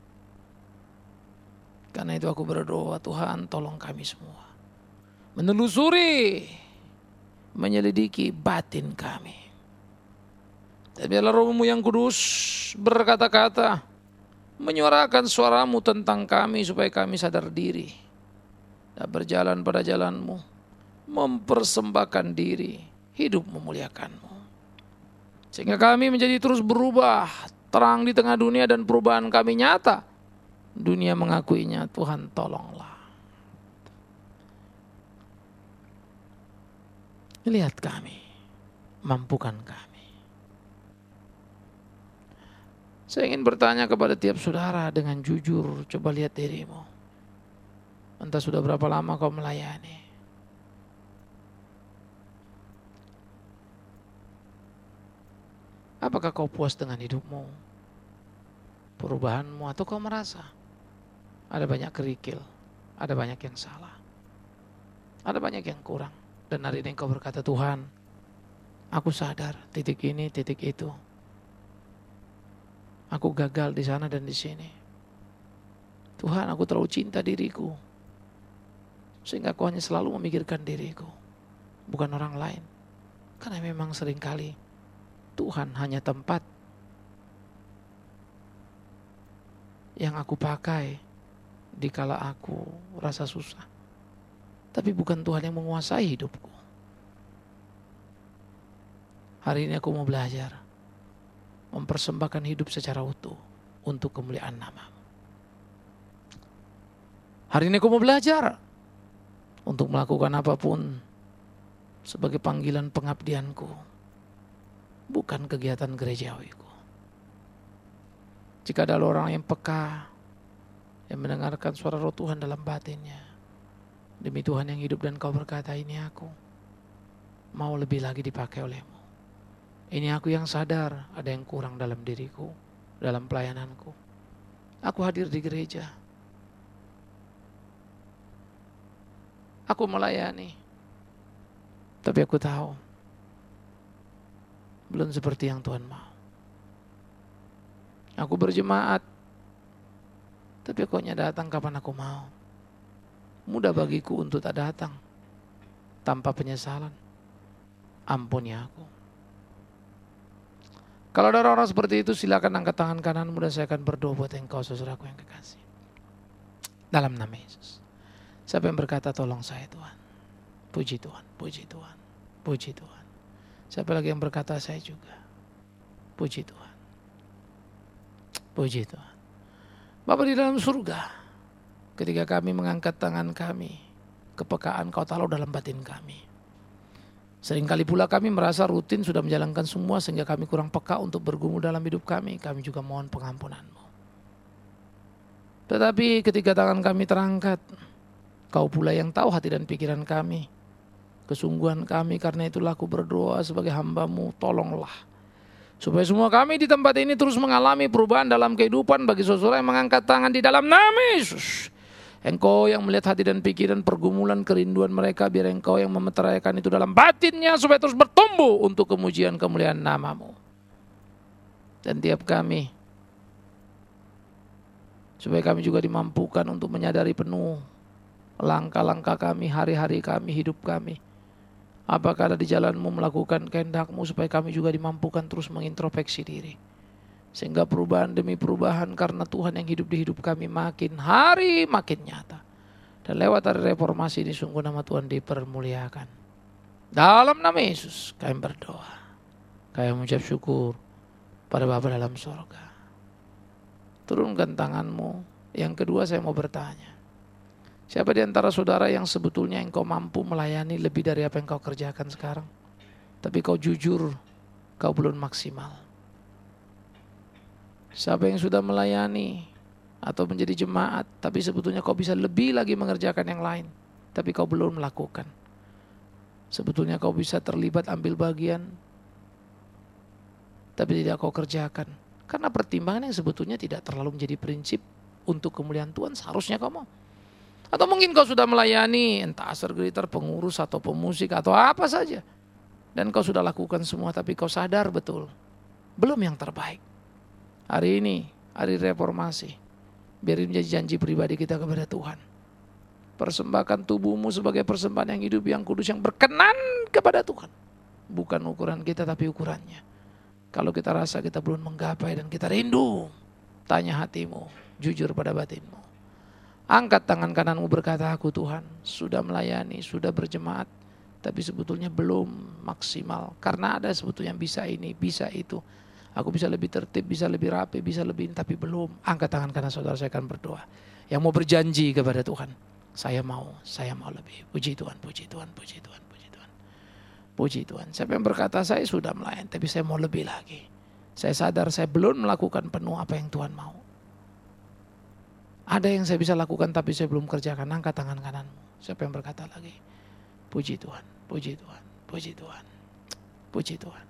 Karena itu aku berdoa, Tuhan tolong kami semua menelusuri, menyelidiki batin kami. Dan biarlah Roh-Mu yang kudus berkata-kata, menyuarakan suaramu tentang kami supaya kami sadar diri. Dan berjalan pada jalan-Mu, mempersembahkan diri, hidup memuliakan-Mu. Sehingga kami menjadi terus berubah, terang di tengah dunia dan perubahan kami nyata. Dunia mengakuinya, Tuhan tolonglah. Lihat kami, mampukan kami. Saya ingin bertanya kepada tiap saudara dengan jujur, coba lihat dirimu. Entah sudah berapa lama kau melayani. Apakah kau puas dengan hidupmu, perubahanmu, atau kau merasa ada banyak kerikil, ada banyak yang salah, ada banyak yang kurang. Dan hari ini kau berkata, Tuhan, aku sadar titik ini, titik itu. Aku gagal di sana dan di sini. Tuhan, aku terlalu cinta diriku. Sehingga aku hanya selalu memikirkan diriku, bukan orang lain. Karena memang seringkali Tuhan hanya tempat yang aku pakai dikala aku rasa susah. Tapi bukan Tuhan yang menguasai hidupku. Hari ini aku mau belajar mempersembahkan hidup secara utuh untuk kemuliaan nama-Mu. Hari ini aku mau belajar untuk melakukan apapun sebagai panggilan pengabdianku, bukan kegiatan gerejawiku. Jika ada orang yang peka, yang mendengarkan suara Roh Tuhan dalam batinnya, demi Tuhan yang hidup dan kau berkata, ini aku, mau lebih lagi dipakai oleh-Mu. Ini aku yang sadar ada yang kurang dalam diriku, dalam pelayananku. Aku hadir di gereja. Aku melayani, tapi aku tahu belum seperti yang Tuhan mau. Aku berjemaat, tapi aku hanya datang kapan aku mau. Mudah bagiku untuk tak datang tanpa penyesalan. Ampuni aku. Kalau ada orang seperti itu, silakan angkat tangan kananmu dan saya akan berdoa buat engkau, saudaraku yang kekasih. Dalam nama Yesus. Siapa yang berkata tolong saya Tuhan? Puji Tuhan, puji Tuhan, puji Tuhan. Siapa lagi yang berkata saya juga? Puji Tuhan, puji Tuhan. Bapa di dalam surga, ketika kami mengangkat tangan kami, kepekaan Kau taruh dalam batin kami. Seringkali pula kami merasa rutin sudah menjalankan semua sehingga kami kurang peka untuk bergumul dalam hidup kami. Kami juga mohon pengampunan-Mu. Tetapi ketika tangan kami terangkat, Kau pula yang tahu hati dan pikiran kami. kesungguhan kami. Karena itulah aku berdoa sebagai hamba-Mu, tolonglah. Supaya semua kami di tempat ini terus mengalami perubahan dalam kehidupan. Bagi saudara yang mengangkat tangan di dalam nama Yesus, Engkau yang melihat hati dan pikiran, pergumulan, kerinduan mereka, biar Engkau yang memeteraikan itu dalam batinnya supaya terus bertumbuh untuk kemujian kemuliaan nama-Mu. Dan tiap kami, supaya kami juga dimampukan untuk menyadari penuh langkah-langkah kami, hari-hari kami, hidup kami. Apakah ada di jalan-Mu melakukan kehendak-Mu, supaya kami juga dimampukan terus mengintrospeksi diri. Sehingga perubahan demi perubahan karena Tuhan yang hidup di hidup kami makin hari makin nyata. Dan lewat hari reformasi ini sungguh nama Tuhan dipermuliakan. Dalam nama Yesus kami berdoa. Kami mengucap syukur pada Bapa dalam sorga. Turunkan tangan-Mu. Yang kedua saya mau bertanya. Siapa di antara saudara yang sebetulnya engkau mampu melayani lebih dari apa yang kau kerjakan sekarang? Tapi kau jujur, kau belum maksimal. Siapa yang sudah melayani atau menjadi jemaat, tapi sebetulnya kau bisa lebih lagi mengerjakan yang lain, tapi kau belum melakukan. Sebetulnya kau bisa terlibat ambil bagian, tapi tidak kau kerjakan. Karena pertimbangan yang sebetulnya tidak terlalu menjadi prinsip untuk kemuliaan Tuhan, seharusnya kau mau. Atau mungkin kau sudah melayani, entah aser-greeter, pengurus atau pemusik atau apa saja. Dan kau sudah lakukan semua, tapi kau sadar betul, belum yang terbaik. Hari ini, hari reformasi, biar menjadi janji pribadi kita kepada Tuhan. Persembahkan tubuhmu sebagai persembahan yang hidup, yang kudus, yang berkenan kepada Tuhan. Bukan ukuran kita, tapi ukurannya. Kalau kita rasa kita belum menggapai dan kita rindu, tanya hatimu, jujur pada batinmu. Angkat tangan kananmu berkata, aku Tuhan sudah melayani, sudah berjemaat, tapi sebetulnya belum maksimal. Karena ada sebetulnya bisa ini, bisa itu. Aku bisa lebih tertib, bisa lebih rapi, bisa lebih, tapi belum. Angkat tangan kanan saudara, saya akan berdoa. Yang mau berjanji kepada Tuhan, saya mau, saya mau lebih. Puji Tuhan, puji Tuhan, puji Tuhan, puji Tuhan. Puji Tuhan. Siapa yang berkata saya sudah melayani, tapi saya mau lebih lagi. Saya sadar saya belum melakukan penuh apa yang Tuhan mau. Ada yang saya bisa lakukan tapi saya belum kerjakan. Angkat tangan kananmu. Siapa yang berkata lagi? Puji Tuhan, puji Tuhan, puji Tuhan, puji Tuhan.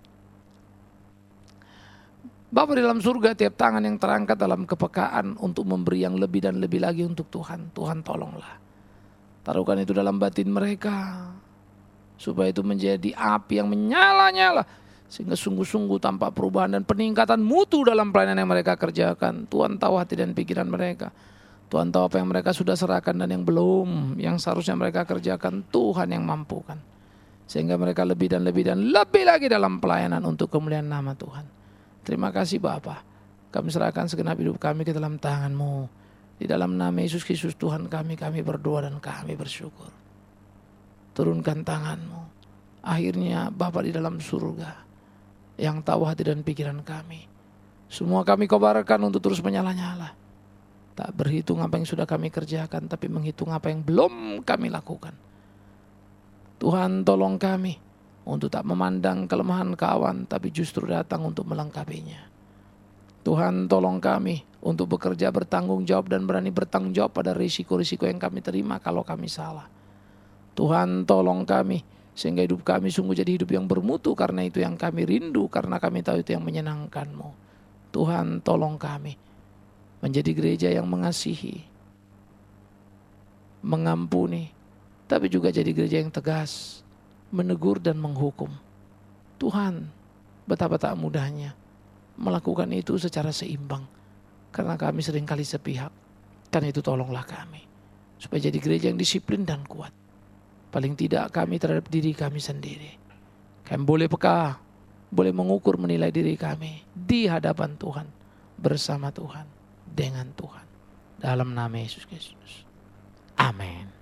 Bapa di dalam surga, tiap tangan yang terangkat dalam kepekaan untuk memberi yang lebih dan lebih lagi untuk Tuhan, Tuhan tolonglah. Taruhkan itu dalam batin mereka, supaya itu menjadi api yang menyala-nyala, sehingga sungguh-sungguh tanpa perubahan dan peningkatan mutu dalam pelayanan yang mereka kerjakan. Tuhan tahu hati dan pikiran mereka. Tuhan tahu apa yang mereka sudah serahkan dan yang belum, yang seharusnya mereka kerjakan, Tuhan yang mampukan. Sehingga mereka lebih dan lebih dan lebih lagi dalam pelayanan untuk kemuliaan nama Tuhan. Terima kasih Bapa. Kami serahkan segenap hidup kami ke dalam tangan-Mu. Di dalam nama Yesus Kristus Tuhan kami, kami berdoa dan kami bersyukur. Turunkan tangan-Mu. Akhirnya Bapa di dalam surga, yang tahu hati dan pikiran kami. Semua kami kobarkan untuk terus menyala-nyala. Tak berhitung apa yang sudah kami kerjakan, tapi menghitung apa yang belum kami lakukan. Tuhan tolong kami untuk tak memandang kelemahan kawan, tapi justru datang untuk melengkapinya. Tuhan tolong kami untuk bekerja bertanggung jawab dan berani bertanggung jawab pada risiko-risiko yang kami terima kalau kami salah. Tuhan tolong kami sehingga hidup kami sungguh jadi hidup yang bermutu, karena itu yang kami rindu, karena kami tahu itu yang menyenangkan-Mu. Tuhan tolong kami menjadi gereja yang mengasihi, mengampuni, tapi juga jadi gereja yang tegas, menegur dan menghukum. Tuhan, betapa tak mudahnya melakukan itu secara seimbang, karena kami seringkali sepihak. Karena itu tolonglah kami, supaya jadi gereja yang disiplin dan kuat. Paling tidak kami terhadap diri kami sendiri. Kami boleh peka, boleh mengukur menilai diri kami di hadapan Tuhan, bersama Tuhan, dengan Tuhan. Dalam nama Yesus Kristus. Amin.